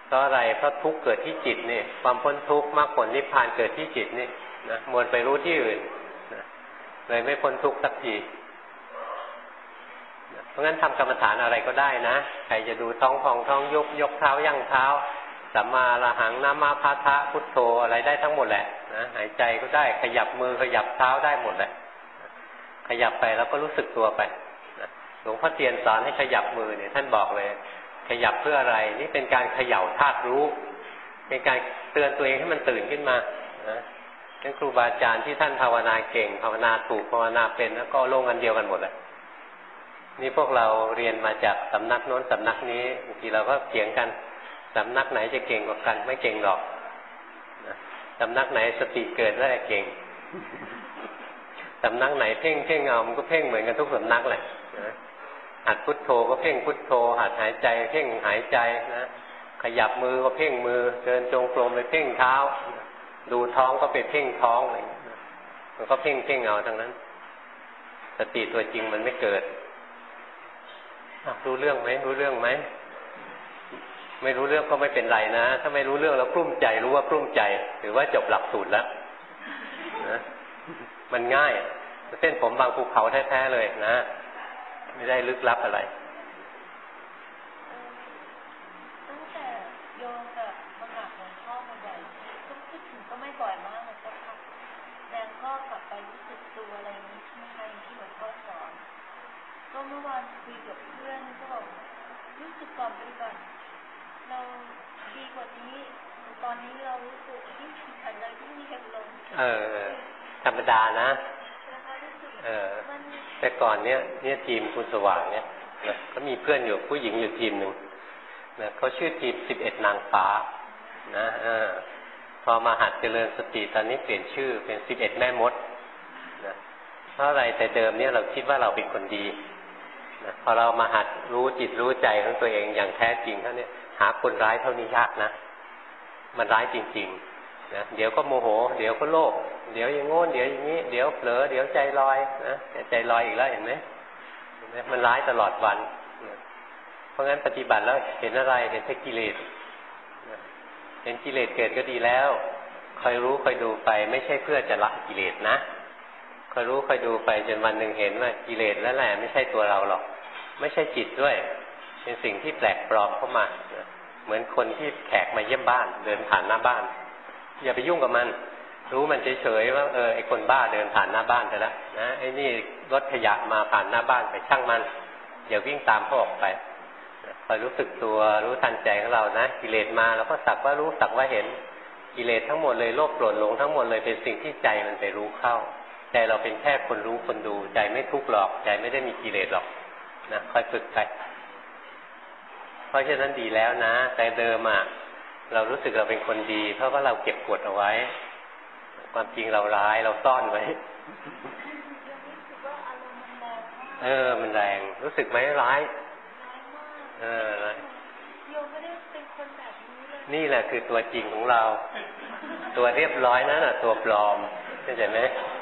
เพราะอะไรเพราะทุกข์เกิดที่จิตนี่ความพ้นทุกข์มรรคผลนิพพานเกิดที่จิตนี่นะมัวไปรู้ที่อื่นนะเลยไม่พ้นทุกข์สักทีนะเพราะงั้นทำกรรมฐานอะไรก็ได้นะใครจะดูท้องพองท้องยุบยกเท้ายั่งเท้าสัมมาอรหังนามาพาทะพุทโธอะไรได้ทั้งหมดแหละนะหายใจก็ได้ขยับมือขยับเท้าได้หมดแหละขยับไปแล้วก็รู้สึกตัวไปนะหลวงพ่อเทียนสอนให้ขยับมือเนี่ยท่านบอกเลยขยับเพื่ออะไรนี่เป็นการเขย่าธาตุรู้เป็นการเตือนตัวเองให้มันตื่นขึ้นมานะนั่นครูบาอาจารย์ที่ท่านภาวนาเก่งภาวนาถูกภาวนาเป็นแล้วก็ลงกันเดียวกันหมดเลยนี่พวกเราเรียนมาจากสำนักโน้นสำนักนี้บางทีเราก็เถียงกันสำนักไหนจะเก่งกว่ากันไม่เก่งหรอกนะสำนักไหนสติเกิดแล้วเก่งสำนักไหนเพ่งเพ่งเอามันก็เพ่งเหมือนกันทุกสำนักแหละนะหัดพุทโธก็เพ่งพุทโธหัดหายใจเพ่งหายใจนะขยับมือก็เพ่งมือเดินจงกรมไปเพ่งเท้าดูท้องก็ไปเพ่งท้องอะไรมันก็เพ่งเพ่งเอาทั้งนั้นสติตัวจริงมันไม่เกิดรู้เรื่องไหมรู้เรื่องไหมไม่รู้เรื่องก็ไม่เป็นไรนะถ้าไม่รู้เรื่องแล้วกลุ้มใจรู้ว่ากลุ้มใจถือว่าจบหลักสูตรแล้วนะมันง่ายเส้นผมบางภูเขาแท้ๆเลยนะไม่ได้ลึกลับอะไรตั้งแต่โยมกับมหาหลวงพ่อมาใหญ่ก็คิดถึงก็ไม่บ่อยมากเลยเจ้าค่ะแรงก็กลับไปรู้สึกตัวอะไรนี้ใช่ไหมคะที่หลวงพ่อสอนก็เมื่อวานคุยกับเพื่อนก็บอกรู้สึกก่อนปฏิบัติเราดีกว่านี้ตอนนี้เรารู้สึกที่ผิดขัดเลยที่มีเห็นลงเออธรรมดานะเออแต่ก่อนเนี้ยเนี่ยทีมคุณสว่างเนี่ยนะก็มีเพื่อนอยู่ผู้หญิงอยู่ทีมหนึ่งนะเขาชื่อทีมสิบเอ็ดนางฟ้านะเออพอมาหัดเจริญสติตอนนี้เปลี่ยนชื่อเป็นสิบเอ็ดแม่มดนะเพราะอะไรแต่เดิมเนี่ยเราคิดว่าเราเป็นคนดีนะพอเรามาหัดรู้จิตรู้ใจของตัวเองอย่างแท้จริงเท่านี้หาคนร้ายเท่านี้ยากนะมันร้ายจริงๆนะเดี๋ยวก็โมโหเดี๋ยวก็โลภเดี๋ยวอย่างโง่เดี๋ยวอย่างนี้เดี๋ยวเผลอเดี๋ยวใจลอยนะใจลอยอีกแล้วเห็นไหมมันร้ายตลอดวันเพราะงั้นปฏิบัติแล้วเห็นอะไรเห็นแต่กิเลสเห็นกิเลสเกิดก็ดีแล้วคอยรู้คอยดูไปไม่ใช่เพื่อจะละกิเลสนะคอยรู้คอยดูไปจนวันหนึ่งเห็นว่ากิเลสแล้วแหละไม่ใช่ตัวเราหรอกไม่ใช่จิตด้วยเป็นสิ่งที่แปลกปลอมเข้ามาเหมือนคนที่แขกมาเยี่ยมบ้านเดินผ่านหน้าบ้านอย่าไปยุ่งกับมันรู้มันเฉยๆว่าเออไอคนบ้าเดินผ่านหน้าบ้านไปแล้วนะไอ้นี่รถขยะมาผ่านหน้าบ้านไปช่างมันอย่าวิ่งตามเขาออกไปคอยรู้สึกตัวรู้ทันใจของเรานะกิเลสมาเราก็สักว่ารู้สักว่าเห็นกิเลสทั้งหมดเลยโลภโกรธหลงทั้งหมดเลยเป็นสิ่งที่ใจมันไปรู้เข้าใจเราเป็นแค่คนรู้คนดูใจไม่ทุกข์หรอกใจไม่ได้มีกิเลสหรอกนะคอยฝึกไปเพราะฉะนั้นดีแล้วนะแต่เดิมอ่ะเรารู้สึกเราเป็นคนดีเพราะว่าเราเก็บกดเอาไว้ความจริงเราร้ายเราซ่อนไว้เออมันแรงรู้สึกไหมร้ายเออโยมไม่ได้เป็นคนแบบนี้เลยนี่แหละคือตัวจริงของเราตัวเรียบร้อยนั่นน่ะตัวปลอมเข้าใจไหม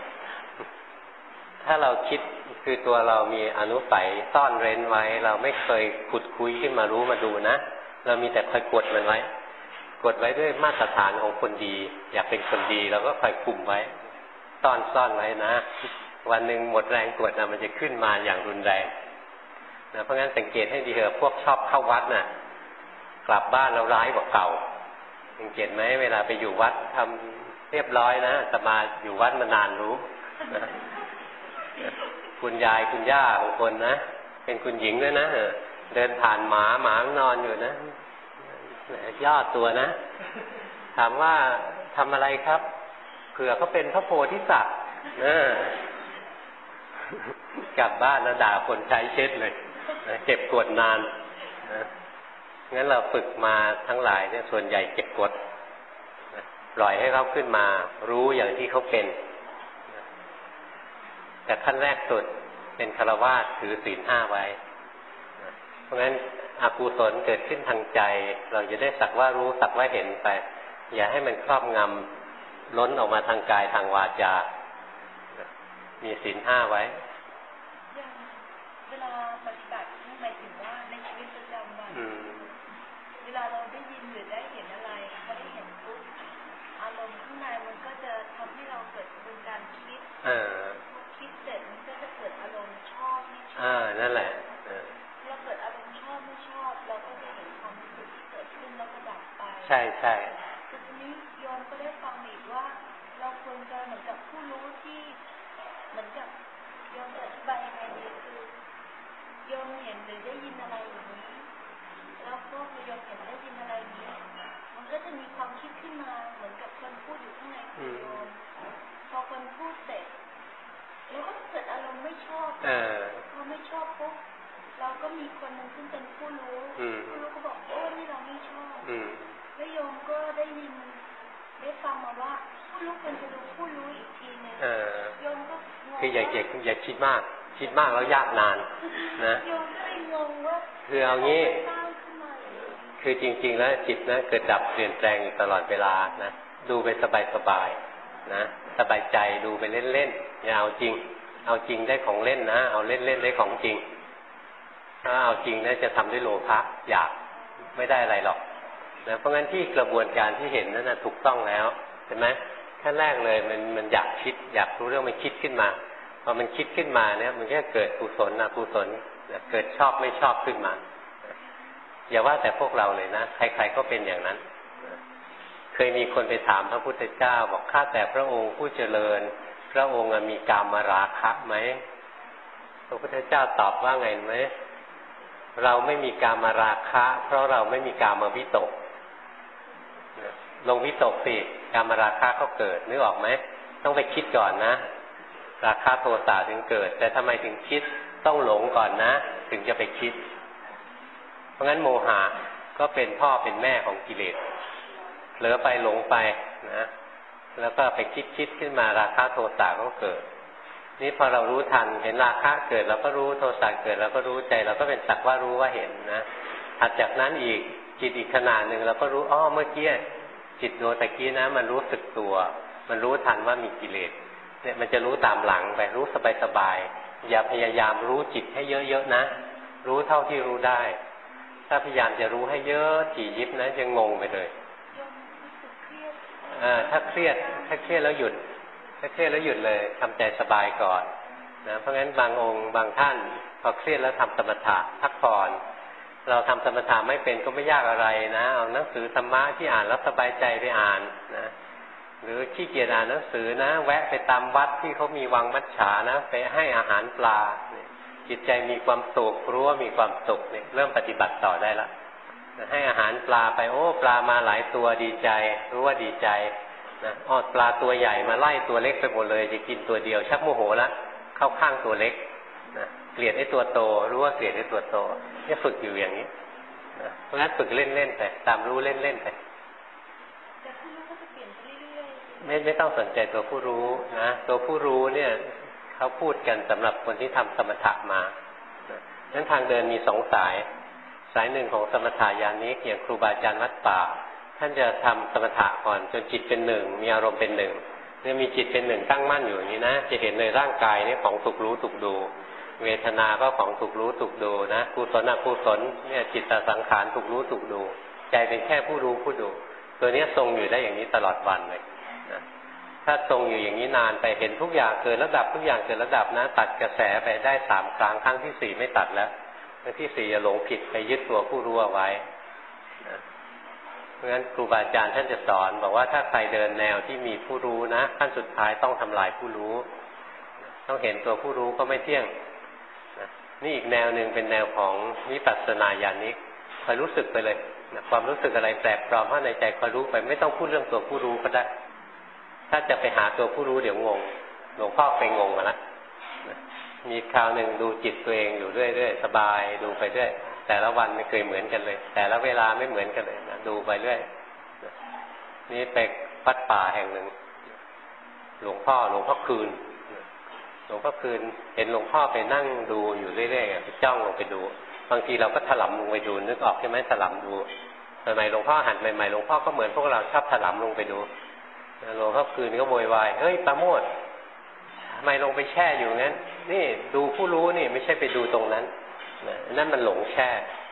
ถ้าเราคิดคือตัวเรามีอนุสัยซ่อนเร้นไว้เราไม่เคยขุดคุยขึ้นมารู้มาดูนะเรามีแต่คอยกดมันไว้กดไว้ด้วยมาตรฐานของคนดีอยากเป็นคนดีเราก็คอยคุมไว้ซ่อนซ่อนไว้นะวันหนึ่งหมดแรงกดนะมันจะขึ้นมาอย่างรุนแรงนะเพราะงั้นสังเกตให้ดีเถอะพวกชอบเข้าวัดน่ะกลับบ้านเราร้ายกว่าเก่าสังเกตไหมเวลาไปอยู่วัดทำเรียบร้อยนะแต่มาอยู่วัดมานานรู้นะคุณยายคุณย่าบางคนนะเป็นคุณหญิงด้วยนะเดินผ่านหมาหมานอนอยู่นะย่อตัวนะถามว่าทำอะไรครับเผื่อเขาเป็นพระโพธิสัตว์นะกลับบ้านแล้วด่าคนใช้เช็ดเลยนะเก็บกดนานนะงั้นเราฝึกมาทั้งหลายเนี่ยส่วนใหญ่เก็บกดนะปล่อยให้เขาขึ้นมารู้อย่างที่เขาเป็นนะแต่ขั้นแรกสุดเป็นฆราวาสถือศีลห้าไว้นะเพราะงั้นอกุศลเกิดขึ้นทางใจเราจะได้สักว่ารู้สักว่าเห็นไปอย่าให้มันครอบงำล้นออกมาทางกายทางวาจามีศีลห้าไว้เวลาปฏิบัติหมายถึงว่าในชีวิตประจำวันเวลาเราได้ยินหรือได้เห็นอะไรพอได้เห็นปุ๊บอารมณ์ข้างในมันก็จะทำให้เราเกิดกระบวนการคิดคิดเสร็จมันก็จะเกิดอารมณ์ชอบไม่ชอบอ่านั่นแหละเราเกิดอารมณ์ชอบไม่ชอบเราก็จะเห็นความรู้สึกที่เกิดขึ้นแล้วก็ดับไปใช่ใช่ทีนี้โยมก็ได้ฟังอีกว่าเราควรจะเหมือนกับผู้รู้ที่เหมือนกับโยมอธิบายยังไงดีคือโยมเห็นหรือได้ยินอะไรอย่างนี้แล้วก็พอโยมเห็นได้ยินอะไรนี้มันก็จะมีความคิดขึ้นมาเหมือนกับคนพูดอยู่ข้างในของโยมพอคนพูดเสร็จแล้วก็เกิดอารมณ์ไม่ชอบพอไม่ชอบปุ๊บเราก็มีคนหนึ่งซึ่งเป็นผู้รู้ผู้รู้ก็บอกโอ้นี่เราไม่ชอบแล้วโยมก็ได้ยินได้ฟังมาว่าผู้รู้ควรจะดูผู้รู้อีกทีนึงโยมก็คืออย่าอย่าอย่าคิดมากคิดมากแล้วยากนานนะโยมก็งงว่าคือเอางี้คือจริงๆแล้วจิตนะเกิดดับเปลี่ยนแปลงอยู่ตลอดเวลานะดูไปสบายๆนะสบายใจดูไปเล่นๆอย่าเอาจริงเอาจริงได้ของเล่นนะเอาเล่นๆได้ของจริงถ้าเอาจริงนะจะทำด้วยโลภะอยากไม่ได้อะไรหรอกนะเพราะงั้นที่กระบวนการที่เห็นนั่นนะถูกต้องแล้วใช่ไหมขั้นแรกเลยมันมันอยากคิดอยากรู้เรื่องมันคิดขึ้นมาพอมันคิดขึ้นมาเนี่ยมันก็เกิดกุศลอกุศลเกิดชอบไม่ชอบขึ้นมาอย่าว่าแต่พวกเราเลยนะใครๆก็เป็นอย่างนั้นเคยมีคนไปถามพระพุทธเจ้าบอกข้าแต่พระองค์ผู้เจริญพระองค์มีกามราคะไหมพระพุทธเจ้าตอบว่าไงไหมเราไม่มีกามราคะเพราะเราไม่มีกามวิตกลงวิตกสิกามราคะก็เกิดนึกออกไหมต้องไปคิดก่อนนะราคะโทสะถึงเกิดแต่ทำไมถึงคิดต้องหลงก่อนนะถึงจะไปคิดเพราะงั้นโมหะก็เป็นพ่อเป็นแม่ของกิเลสเผลอไปหลงไปนะแล้วก็ไปคิดคิดขึ้นมาราคะโทสะก็เกิดนี่พอเรารู้ทันเห็นราคะเกิดเราก็รู้โทสะเกิดเราก็รู้ใจเราก็เป็นสักว่ารู้ว่าเห็นนะถัดจากนั้นอีกจิตอีกขนาดหนึ่งเราก็รู้อ้อเมื่อกี้จิตดวงตะกี้นะมันรู้สึกตัวมันรู้ทันว่ามีกิเลสเนี่ยมันจะรู้ตามหลังไปรู้สบายๆอย่าพยายามรู้จิตให้เยอะๆนะรู้เท่าที่รู้ได้ถ้าพยายามจะรู้ให้เยอะถี่ยิบนะจะงงไปเลยอ่าถ้าเครียดถ้าเครียดแล้วหยุดถ้าเครียดแล้วหยุดเลยทำใจสบายก่อนนะเพราะงั้นบางองค์บางท่านพอเครียดแล้วทำสมถะพักผ่อนเราทำสมถะไม่เป็นก็ไม่ยากอะไรนะเอาหนังสือธรรมะที่อ่านแล้วสบายใจไปอ่านนะหรือขี้เกียจอ่านหนังสือนะแวะไปตามวัดที่เขามีวังมัจฉานะไปให้อาหารปลาจิตใจมีความสุขรู้ว่ามีความสุขเนี่ยเริ่มปฏิบัติต่อได้ละให้อาหารปลาไปโอ้ปลามาหลายตัวดีใจรู้ว่าดีใจนะอ้อปลาตัวใหญ่มาไล่ตัวเล็กไปหมดเลยจะกินตัวเดียวชักโมโหละเข้าข้างตัวเล็กนะเกลียดไอ้ตัวโตรู้ว่าเกลียดไอ้ตัวโตเนี่ยฝึกอยู่อย่างนี้นะเพราะงั้นฝึกเล่นๆไปตามรู้เล่นๆไปแต่ผู้รู้ก็จะเปลี่ยนไปเรื่อยๆไม่ไม่ต้องสนใจตัวผู้รู้นะตัวผู้รู้เนี่ยเขาพูดกันสำหรับคนที่ทำสมถะมานั้นทางเดินมีสองสายสายหนึ่งของสมถะญาณิกอย่างครูบาอาจารย์วัดป่าท่านจะทำสมถะก่อนจนจิตเป็นหนึ่งมีอารมณ์เป็นหนึ่งเนี่ยมีจิตเป็นหนึ่งตั้งมั่นอยู่อย่างนี้นะจะเห็นในร่างกายนี่ของถูกรู้ถูกดูเวทนาก็ของถูกรู้ถูกดูนะกุศลอกุศลเนี่ยจิตตสังขารถูกรู้ถูกดูใจเป็นแค่ผู้รู้ผู้ดูตัวนี้ทรงอยู่ได้อย่างนี้ตลอดวันเลยนะถ้าทรงอยู่อย่างนี้นานไปเห็นทุกอย่างเกิดระดับทุกอย่างเกิดระดับนะตัดกระแสไปได้สามครั้งครั้งที่สี่ไม่ตัดแล้วครั้งที่สี่จะหลงผิดไปยึดตัวผู้รู้เอาไว้นะเพราะฉะนั้นครูบาอาจารย์ท่านจะสอนบอกว่าถ้าใครเดินแนวที่มีผู้รู้นะขั้นสุดท้ายต้องทำลายผู้รู้ต้องเห็นตัวผู้รู้ก็ไม่เที่ยงนะนี่อีกแนวหนึ่งเป็นแนวของวิปัสสนาญาณิกคอยรู้สึกไปเลยนะความรู้สึกอะไรแปลกปลอมเข้าในใจคอยรู้ไปไม่ต้องพูดเรื่องตัวผู้รู้ก็ได้ถ้าจะไปหาตัวผู้รู้เดี๋ยวงงหลวงพ่อไปงงมาแล้วมีคราวหนึ่งดูจิตตัวเองอยู่เรื่อยๆสบายดูไปเรื่อยแต่ละวันไม่เคยเหมือนกันเลยแต่ละเวลาไม่เหมือนกันเลยนะดูไปเรื่อยนี่ไปวัดป่าแห่งหนึ่งหลวงพ่อหลวงพ่อคืนหลวงพ่อคืนเห็นหลวงพ่อไปนั่งดูอยู่เรื่อยๆไปจ้องลงไปดูบางทีเราก็ถลำลงไปดูนึกออกใช่ไหมถลำดูใหม่ๆหลวงพ่อหันใหม่ๆหลวงพ่อก็เหมือนพวกเราชอบถลำลงไปดูหลวงพ่อคืนก็โวยวายเฮ้ยปราโมทย์ทำไมลงไปแช่อยู่งั้นนี่ดูผู้รู้นี่ไม่ใช่ไปดูตรงนั้นนั่นมันหลงแช่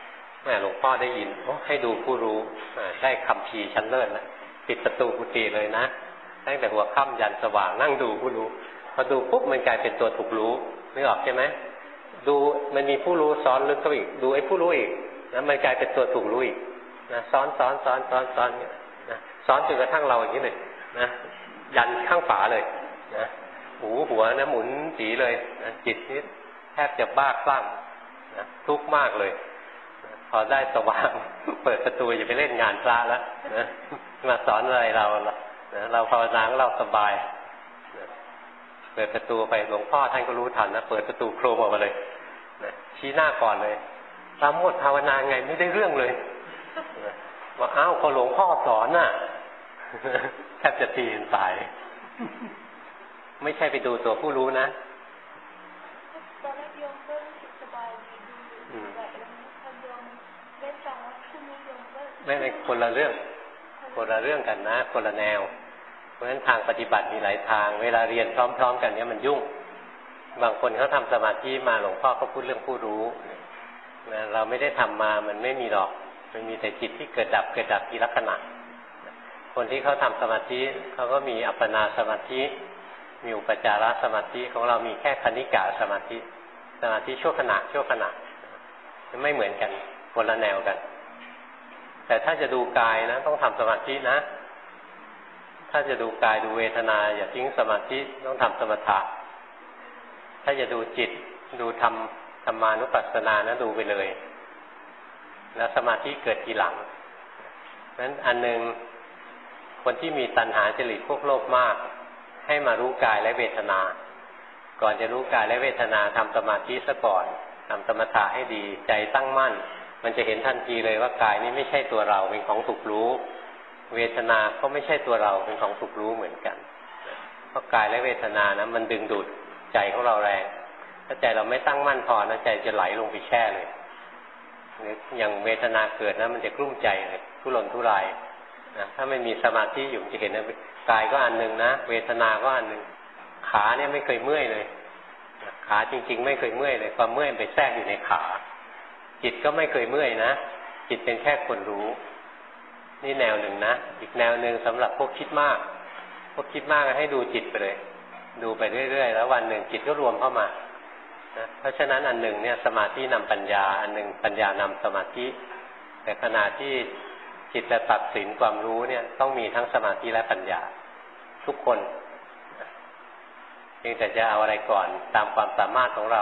แม่หลวงพ่อได้ยินโอ้ให้ดูผู้รู้ได้คำพีชั้นเลิศแล้วปิดประตูกุฏิเลยนะตั้งแต่หัวค่ำยันสว่างนั่งดูผู้รู้พอดูปุ๊บมันกลายเป็นตัวถูกรู้นึกออกใช่ไหมดูมันมีผู้รู้ซ้อนลึกเข้าอีกดูไอ้ผู้รู้อีกนะมันกลายเป็นตัวถูกรู้อีกนะซ้อนซ้อนซ้อนซ้อนซ้อนนะซ้อนจนกระทั่งเราอย่างนี้เลยนะยันข้างฝาเลยนะหูหัวนะหมุนจีเลยนะจิตนี้แทบจะบ้าคลั่งนะทุกข์มากเลยนะพอได้สว่าง เปิดประตูจะไปเล่นงานพระแล้วนะมาสอนอะไรเรานะเราภาวนาเราสบายนะเปิดประตูไปหลวงพ่อท่านก็รู้ทันนะเปิดประตูโครมออกมาเลยนะชี้หน้าก่อนเลยปราโมทย์ภาวนาไงไม่ได้เรื่องเลยนะว่าอ้าวพอหลวงพ่อสอนน่ะแทบจะตีนตายไม่ใช่ไปดูตัวผู้รู้นะตอนแรกโยมก็รู้สึกสบายดีดูแบบแล้วพอโยมได้ฟังว่าช่วงนี้โยมก็ไม่ไม่คนละเรื่องคนละเรื่องกันนะคนละแนวเพราะฉะนั้นทางปฏิบัติมีหลายทางเวลาเรียนพร้อมๆกันเนี้ยมันยุ่งบางคนเขาทำสมาธิมาหลวงพ่อเขาพูดเรื่องผู้รู้นะเราไม่ได้ทำมามันไม่มีหรอกมันมีแต่จิตที่เกิดดับเกิดดับทีละขณะคนที่เขาทำสมาธิเขาก็มีอัปปนาสมาธิมีอุปจารสมาธิของเรามีแค่คณิกะสมาธิสมาธิชั่วขณะชั่วขณะไม่เหมือนกันคนละแนวกันแต่ถ้าจะดูกายนะต้องทำสมาธินะถ้าจะดูกายดูเวทนาอย่าทิ้งสมาธิต้องทำสมถะถ้าจะดูจิตดูธรรมธรรมานุปัสสนานะดูไปเลยแล้วสมาธิเกิดทีหลังนั้นอันหนึ่งคนที่มีตัณหาจริตพวกโลภมากให้มารู้กายและเวทนาก่อนจะรู้กายและเวทนาทำสมาธิซะก่อนทำสมถะให้ดีใจตั้งมั่นมันจะเห็นทันทีเลยว่ากายนี้ไม่ใช่ตัวเราเป็นของถูกรู้เวทนาก็ไม่ใช่ตัวเราเป็นของถูกรู้เหมือนกันเพราะกายและเวทนานะมันดึงดูดใจของเราแรงถ้าใจเราไม่ตั้งมั่นพอนะใจจะไหลลงไปแช่เลยอย่างเวทนาเกิดนะมันจะกลุ้มใจเลยทุรนทุรายนะถ้าไม่มีสมาธิอยู่จะเห็นนะกายก็อันหนึ่งนะเวทนาก็อันหนึ่งขาเนี่ยไม่เคยเมื่อยเลยขาจริงๆไม่เคยเมื่อยเลยความเมื่อยไปแทรกอยู่ในขาจิตก็ไม่เคยเมื่อยนะจิตเป็นแค่คนรู้นี่แนวหนึ่งนะอีกแนวหนึ่งสำหรับพวกคิดมากพวกคิดมากให้ดูจิตไปเลยดูไปเรื่อยๆแล้ววันหนึ่งจิตก็รวมเข้ามานะเพราะฉะนั้นอันหนึ่งเนี่ยสมาธินำปัญญาอันหนึ่งปัญญานำสมาธิแต่ขณะที่จิตจะตัดสินความรู้เนี่ยต้องมีทั้งสมาธิและปัญญาทุกคนเพียงแต่จะเอาอะไรก่อนตามความสามารถของเรา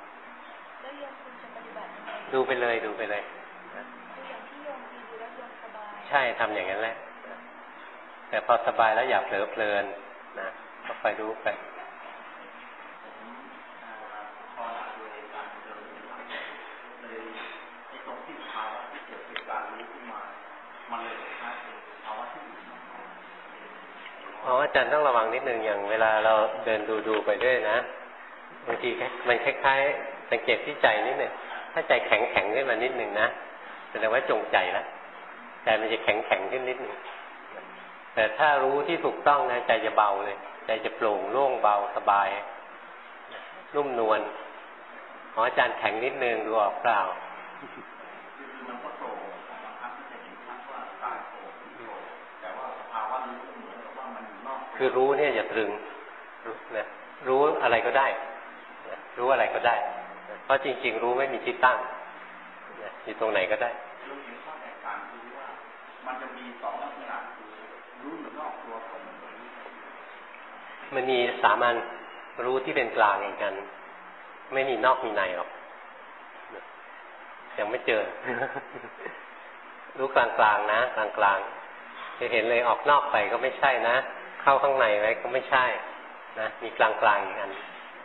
ดูไปเลยดูไปเลยใช่ทำอย่างนั้นแหละแต่พอสบายแล้วอย่าเผลอเพลินนะก็ไปรู้ไปอ๋ออาจารย์ต้องระวังนิดนึงอย่างเวลาเราเดินดูดูไปด้วยนะบางทีมันคล้ายๆสังเกตที่ใจนิดนึงถ้าใจแข็งแข็งขึ้นมานิดนึงนะแสดงว่าจงใจแล้วใจมันจะแข็งแข็งขึ้นนิดนึงแต่ถ้ารู้ที่ถูกต้องนะใจจะเบาเลยใจจะโปร่งโล่งเบาสบายนุ่มนวลขออาจารย์แข็งนิดนึงดูออกเปล่าคือรู้เนี่ยอย่าตรึงนะรู้อะไรก็ได้รู้อะไรก็ได้เพราะจริงๆรู้ไม่มีที่ตั้งอยู่ตรงไหนก็ได้มันจะมีสองลักษณะรู้อยู่นอกตัวคนมันมีสามัญรู้ที่เป็นกลางอย่างกันไม่มีนอกมีในหรอกยังไม่เจอ รู้กลางๆนะกลางๆจะเห็นเลยออกนอกไปก็ไม่ใช่นะเข้าข้างในไว้ก็ไม่ใช่นะมีกลางๆอย่างนั้น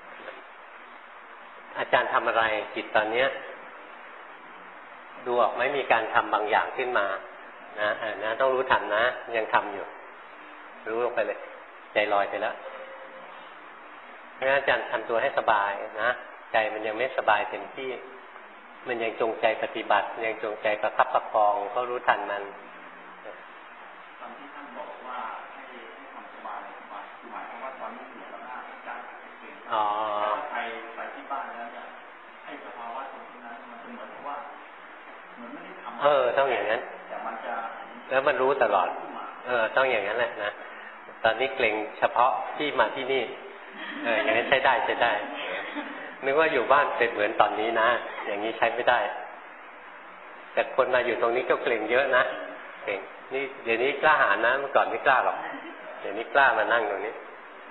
อาจารย์ทำอะไรจิตตอนเนี้ยดูออกไหมมีการทำบางอย่างขึ้นมานะเออนะต้องรู้ทันนะยังทำอยู่รู้ลงไปเลยใจลอยไปแล้วเพราะฉะนั้นอาจารย์ทำตัวให้สบายนะใจมันยังไม่สบายเต็มที่มันยังจงใจปฏิบัติยังจงใจประคับประคองก็รู้ทันมันตอนที่ท่านบอกว่าให้ให้ทำสบายสบายหมายความว่าตอนนี้เหนื่อยแล้วนะอาจารย์อ๋อไปไปที่บ้านแล้วเนี่ยให้สภาวะตรงนั้นมันเหมือนว่าเหมือนไม่ได้เออต้องอย่างนั้นแล้วมันรู้ตลอดเออต้องอย่างนั้นแหละนะตอนนี้เกรงเฉพาะที่มาที่นี่เอออย่างนี้ใช้ได้ใช้ได้นึกว่าอยู่บ้านเป็นเหมือนตอนนี้นะอย่างนี้ใช้ไม่ได้แต่คนมาอยู่ตรงนี้ก็เกรงเยอะนะเกรงนี่เดี๋ยวนี้กล้าหาญนะเมื่อก่อนไม่กล้าหรอกเดี๋ยวนี้กล้ามานั่งตรงนี้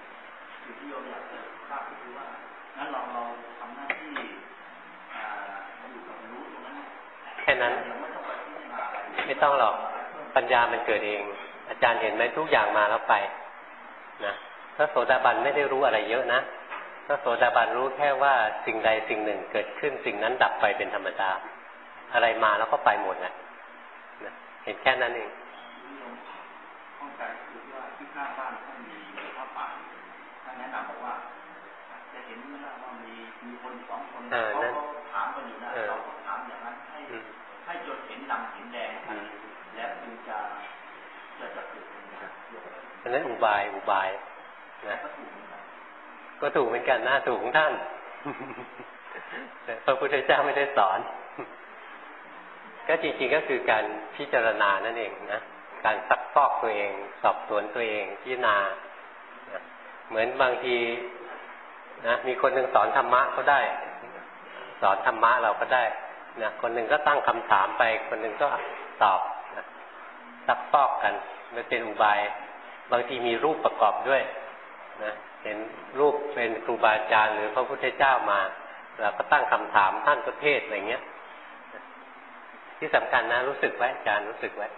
งั้นเราเราทำหน้าที่อยู่กับรู้ตรงนั้นแค่นั้นไม่ต้องหรอกปัญญามันเกิดเองอาจารย์เห็นไหมทุกอย่างมาแล้วไปนะพระโสดาบันไม่ได้รู้อะไรเยอะนะพระโสดาบันรู้แค่ว่าสิ่งใดสิ่งหนึ่งเกิดขึ้นสิ่งนั้นดับไปเป็นธรรมดาอะไรมาแล้วก็ไปหมดแหละนะเห็นแค่นั้นเองข้องใจคือว่าที่ข้างบ้านท่านมีพระป่าท่านแนะนำบอกว่าจะเห็นไหมว่ามีมีคนสองคนเขาถามกันอยู่นะเราก็ถามอย่างนั้นให้ให้จนเห็นดำเห็นแดงแล้วจึงจะจะจะเกิดอันนั้นอุบายอุบายนะก็ถูกเหมือนกันหน้าถูกของท่านแต่พระพุทธเจ้าไม่ได้สอนก็จริงๆก็คือการพิจารณานั่นเองนะการซักฟอกตัวเองสอบสวนตัวเองพิจารณาเหมือนบางทีนะมีคนหนึ่งสอนธรรมะก็ได้สอนธรรมะเราก็ได้นะคนหนึ่งก็ตั้งคำถามไปคนหนึ่งก็ตอบนะซักฟอกกันมันเป็นอุบายบางทีมีรูปประกอบด้วยนะเห็นรูปเป็นครูบาอาจารย์หรือพระพุทธเจ้ามาเราก็ตั้งคำถามท่านประเทศอะไรเงี้ยที่สำคัญนะรู้สึกไว้อาจารย์รู้สึกไว้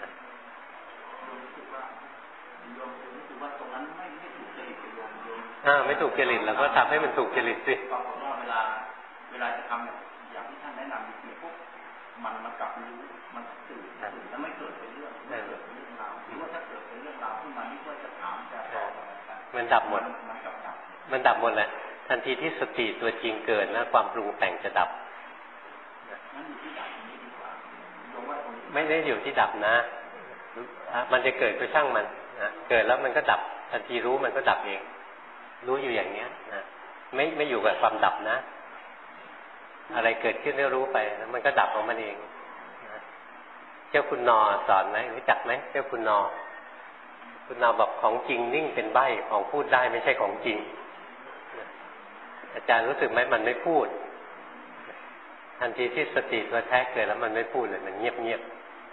อ่าไม่ถูกจริตเราก็ทำให้มันถูกจริตสิปรากฏว่าเวลาเวลาจะทำอย่างที่ท่านแนะนำจริงๆปุ๊บมันมันกลับรู้มันตื่นแล้วไม่เกิดเป็นเรื่องไม่เกิดเป็นเรื่องราวหรือว่าถ้าเกิดเป็นเรื่องราวขึ้นมานี่ก็จะถามจะตอบมันดับหมดมันดับหมดแหละทันทีที่สติตัวจริงเกิดนะความปรุงแต่งจะดับไม่ได้อยู่ที่ดับนะมันจะเกิดก็ช่างมันนะเกิดแล้วมันก็ดับทันทีรู้มันก็ดับเองรู้อยู่อย่างเนี้ยนะไม่ไม่อยู่กับความดับนะอะไรเกิดขึ้นได้รู้ไปแล้วมันก็ดับของมันเองนะเจ้าคุณนอสอนไหมรู้จักไหมเจ้าคุณนอคุณนอบอกของจริงนิ่งเป็นใบ้ของพูดได้ไม่ใช่ของจริงอาจารย์รู้สึกไหมมันไม่พูดทันทีที่สติตัวแท้เกิดแล้วมันไม่พูดเลยมันเงียบเงียบ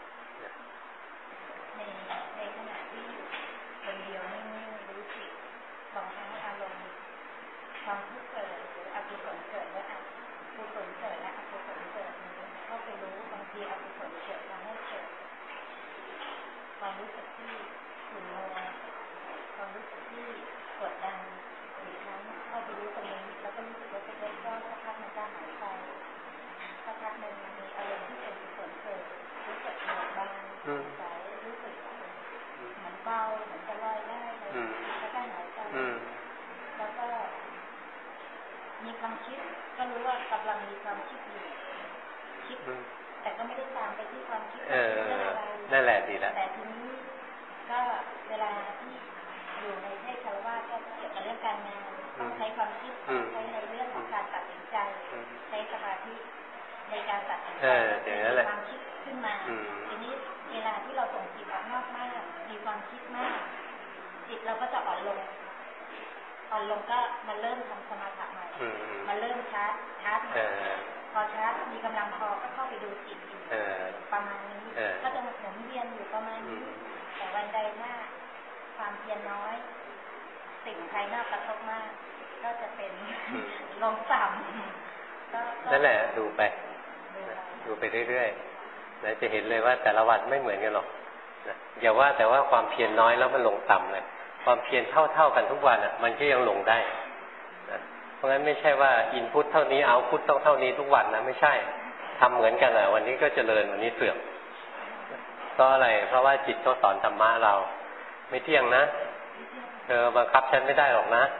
ในในขณะที่คนเดียวนิ่งๆรู้สึกสองทั้งอารมณ์ความทุกข์เกิดหรืออกุศลเกิดและอกุศลเกิดและอกุศลเกิดเข้าไปรู้บางทีอกุศลเกิดทำให้เกิดความรู้สึกที่ขุ่นมัวความรู้สึกที่กดดันอีกครั้งเข้าไปรู้ตรงนี้แล้วก็รู้สึกว่าจะเกิดก็สักพักมันจะหายไปสักพักหนึ่งมันมีอารมณ์ที่เป็นกุศลเกิดรู้สึกเบิกบานใสรู้สึกเหมือนเบาเหมือนจะลอยได้เลยแล้วก็หายไปแล้วก็มีความคิดก็รู้ว่ากำลังมีความคิดอยู่คิดแต่ก็ไม่ได้ตามไปที่ความคิดเรื่องอะไรนั่นแหละดีแล้วแต่ทีนี้ก็เวลาที่อยู่ในเพศคารวะก็เกี่ยวกับเรื่องการงานต้องใช้ความคิดใช้ในเรื่องของการตัดสินใจใช้สมาธิในการตัดสินใจมีความคิดขึ้นมาทีนี้เวลาที่เราส่งจิตออกนอกมากมีความคิดมากจิตเราก็จะอ่อนลงอ่อนลงก็มันเริ่มทำสมาธิใหม่มันเริ่มชาร์จชาร์จพอชาร์จมีกำลังพอก็เข้าไปดูจิตอยู่ประมาณนี้ก็จะหมุนเวียนอยู่ประมาณนี้แต่วันใดหน้าความเพียรน้อยสิ่งภายนอกกระทบมากก็จะเป็นลงต่ำก็นั่นแหละดูไปดูไปเรื่อยๆแล้วจะเห็นเลยว่าแต่ละวันไม่เหมือนกันหรอกอย่าว่าแต่ว่าความเพียรน้อยแล้วมันลงต่ำเลยความเพียรเท่าๆกันทุกวันอ่ะมันก็ยังลงได้นะเพราะงั้นไม่ใช่ว่าอินพุตเท่านี้เอาพุตต้องเท่านี้ทุกวันนะไม่ใช่ทำเหมือนกันอ่ะวันนี้ก็เจริญวันนี้เสื่อมก็อะไรเพราะว่าจิตเขาสอนธรรมะเราไม่เที่ยงนะเธอบังคับฉันไม่ได้หรอกนะ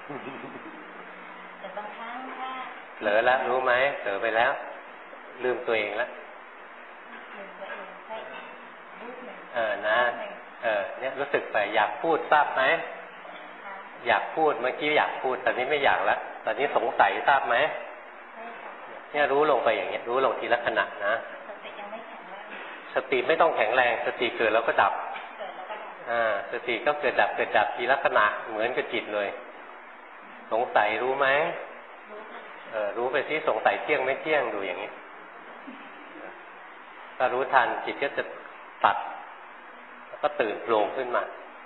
แต่บางครั้งถ้าเผลอแล้วรู้ไหมเผลอไปแล้วลืมตัวเองแล้วเออนะเออเนี่ยรู้สึกไปอยากพูดทราบไหมอยากพูดเมื่อกี้อยากพูดตอนนี้ไม่อยากแล้วตอนนี้สงสัยทราบไหมเนี่ยรู้ลงไปอย่างเงี้ยรู้ลงทีละขณะนะสติยังไม่แข็งแรสติไม่ต้องแข็งแรงสติเกิดแล้วก็ดับอ่าสติก็เกิดดับเกิดดับทีละขณะเหมือนกับจิตเลยสงสัยรู้ไหมเออรู้ไปสิสงสัยเที่ยงไม่เที่ยงดูอย่างนี้ถ้ารู้ทันจิตก็จะตัดแล้วก็ตื่นโผล่ขึ้นมา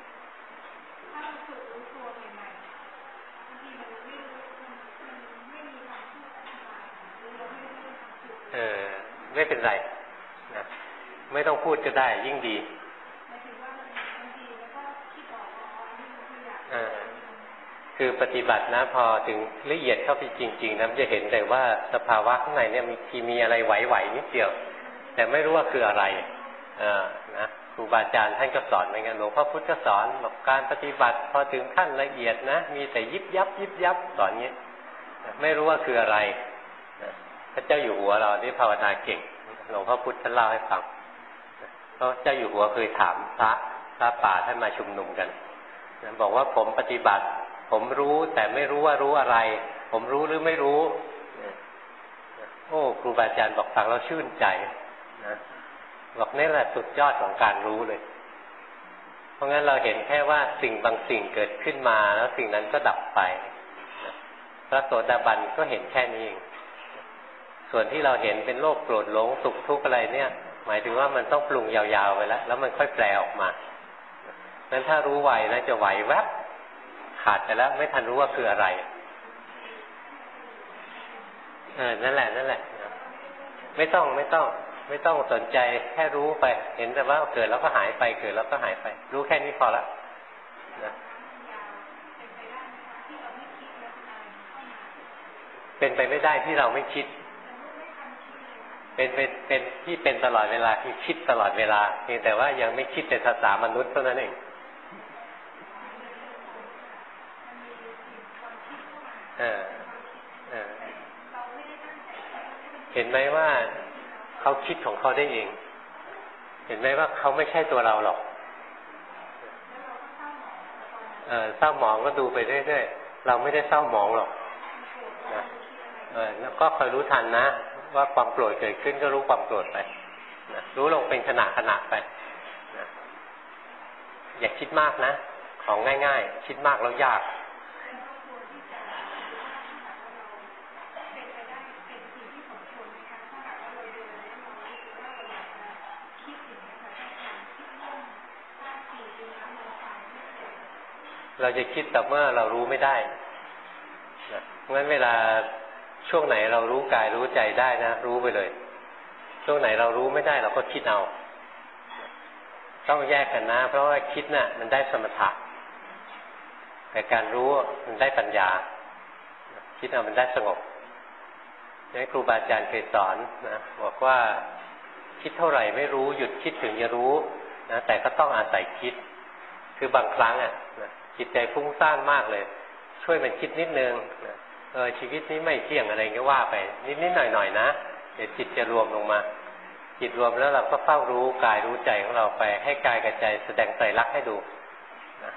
เออไม่เป็นไรนะไม่ต้องพูดก็ได้ยิ่งดีเออคือปฏิบัตินะพอถึงละเอียดเข้าไปจริงๆนะจะเห็นเลยว่าสภาวะข้างในเนี่ยมีทีมีอะไรไหวๆนิดเดียวแต่ไม่รู้ว่าคืออะไรเออนะครูบาอาจารย์ท่านก็สอนเหมือนกันหลวงพ่อพุธก็สอนบอกการปฏิบัติพอถึงขั้นละเอียดนะมีแต่ยิบยับยิบยับสอนเงี้ยไม่รู้ว่าคืออะไรพระเจ้าอยู่หัวเราที่ภาวนาเก่งหลวงพ่อพุธท่านเล่าให้ฟังเพราะเจ้าอยู่หัวเคยถามพระพระป่าท่านมาชุมนุมกันบอกว่าผมปฏิบัติผมรู้แต่ไม่รู้ว่ารู้อะไรผมรู้หรือไม่รู้โอ้ครูบาอาจารย์บอกฟังเราชื่นใจนะบอกนี่แหละสุดยอดของการรู้เลยเพราะงั้นเราเห็นแค่ว่าสิ่งบางสิ่งเกิดขึ้นมาแล้วสิ่งนั้นก็ดับไปพระโสดาบันก็เห็นแค่นี้เองส่วนที่เราเห็นเป็นโลภโกรธหลงสุขทุกข์อะไรเนี่ยหมายถึงว่ามันต้องปรุงยาวๆไปแล้วแล้วมันค่อยแปลออกมานั้นถ้ารู้ไวนะจะไหวแวบขาดไปแล้วไม่ทันรู้ว่าคืออะไรเออนั่นแหละนั่นแหละไม่ต้องไม่ต้องไม่ต้องสนใจแค่รู้ไปเห็นแต่ว่าเกิดแล้วก็หายไปเกิดแล้วก็หายไปรู้แค่นี้พอละนะเป็นไปไม่ได้ที่เราไม่คิดเป็นเป็นเป็นที่เป็นตลอดเวลาคือคิดตลอดเวลาเพียงแต่ว่ายังไม่คิดเป็นภาษามนุษย์เท่านั้นเองเออเออเห็นไหมว่าเขาคิดของเขาได้เองเห็นไหมว่าเขาไม่ใช่ตัวเราหรอกเออเศร้าหมองก็ดูไปเรื่อยๆเราไม่ได้เศร้าหมองหรอกนะเออแล้วก็คอยรู้ทันนะว่าความโกรธเกิดขึ้นก็รู้ความโกรธไปนะรู้ลงเป็นขณะขณะไปนะอย่าคิดมากนะของง่ายๆคิดมากแล้วยากเราจะคิดแต่เมื่อเรารู้ไม่ได้นะเพราะฉะนั้นเวลาช่วงไหนเรารู้กายรู้ใจได้นะรู้ไปเลยช่วงไหนเรารู้ไม่ได้เราก็คิดเอาต้องแยกกันนะเพราะว่าคิดน่ะมันได้สมถะแต่การรู้มันได้ปัญญาคิดเอามันได้สงบนี่ครูบาอาจารย์เคยสอนนะบอกว่าคิดเท่าไหร่ไม่รู้หยุดคิดถึงจะรู้นะแต่ก็ต้องอาศัยคิดคือบางครั้งอ่ะจิตใจฟุ้งซ่านมากเลยช่วยมันคิดนิดนึงเออชีวิตนี้ไม่เที่ยงอะไรเงี้ยว่าไปนิดๆหน่อยๆนะเดี๋ยวจิตจะรวมลงมาจิตรวมแล้วเราก็เฝ้ารู้กายรู้ใจของเราไปให้กายกับใจแสดงไตรลักษณ์ให้ดูนะ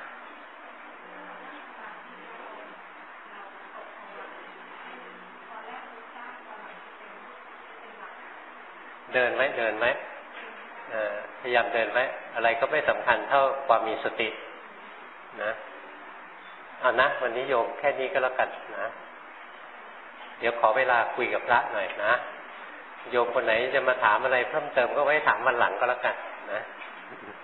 เดินไหมเดินไหมเออพยายามเดินไหมอะไรก็ไม่สำคัญเท่าความมีสตินะเอานะวันนี้โยมแค่นี้ก็แล้วกันนะเดี๋ยวขอเวลาคุยกับพระหน่อยนะโยมคนไหนจะมาถามอะไรเพิ่มเติมก็ไว้ถามวันหลังก็แล้วกันนะ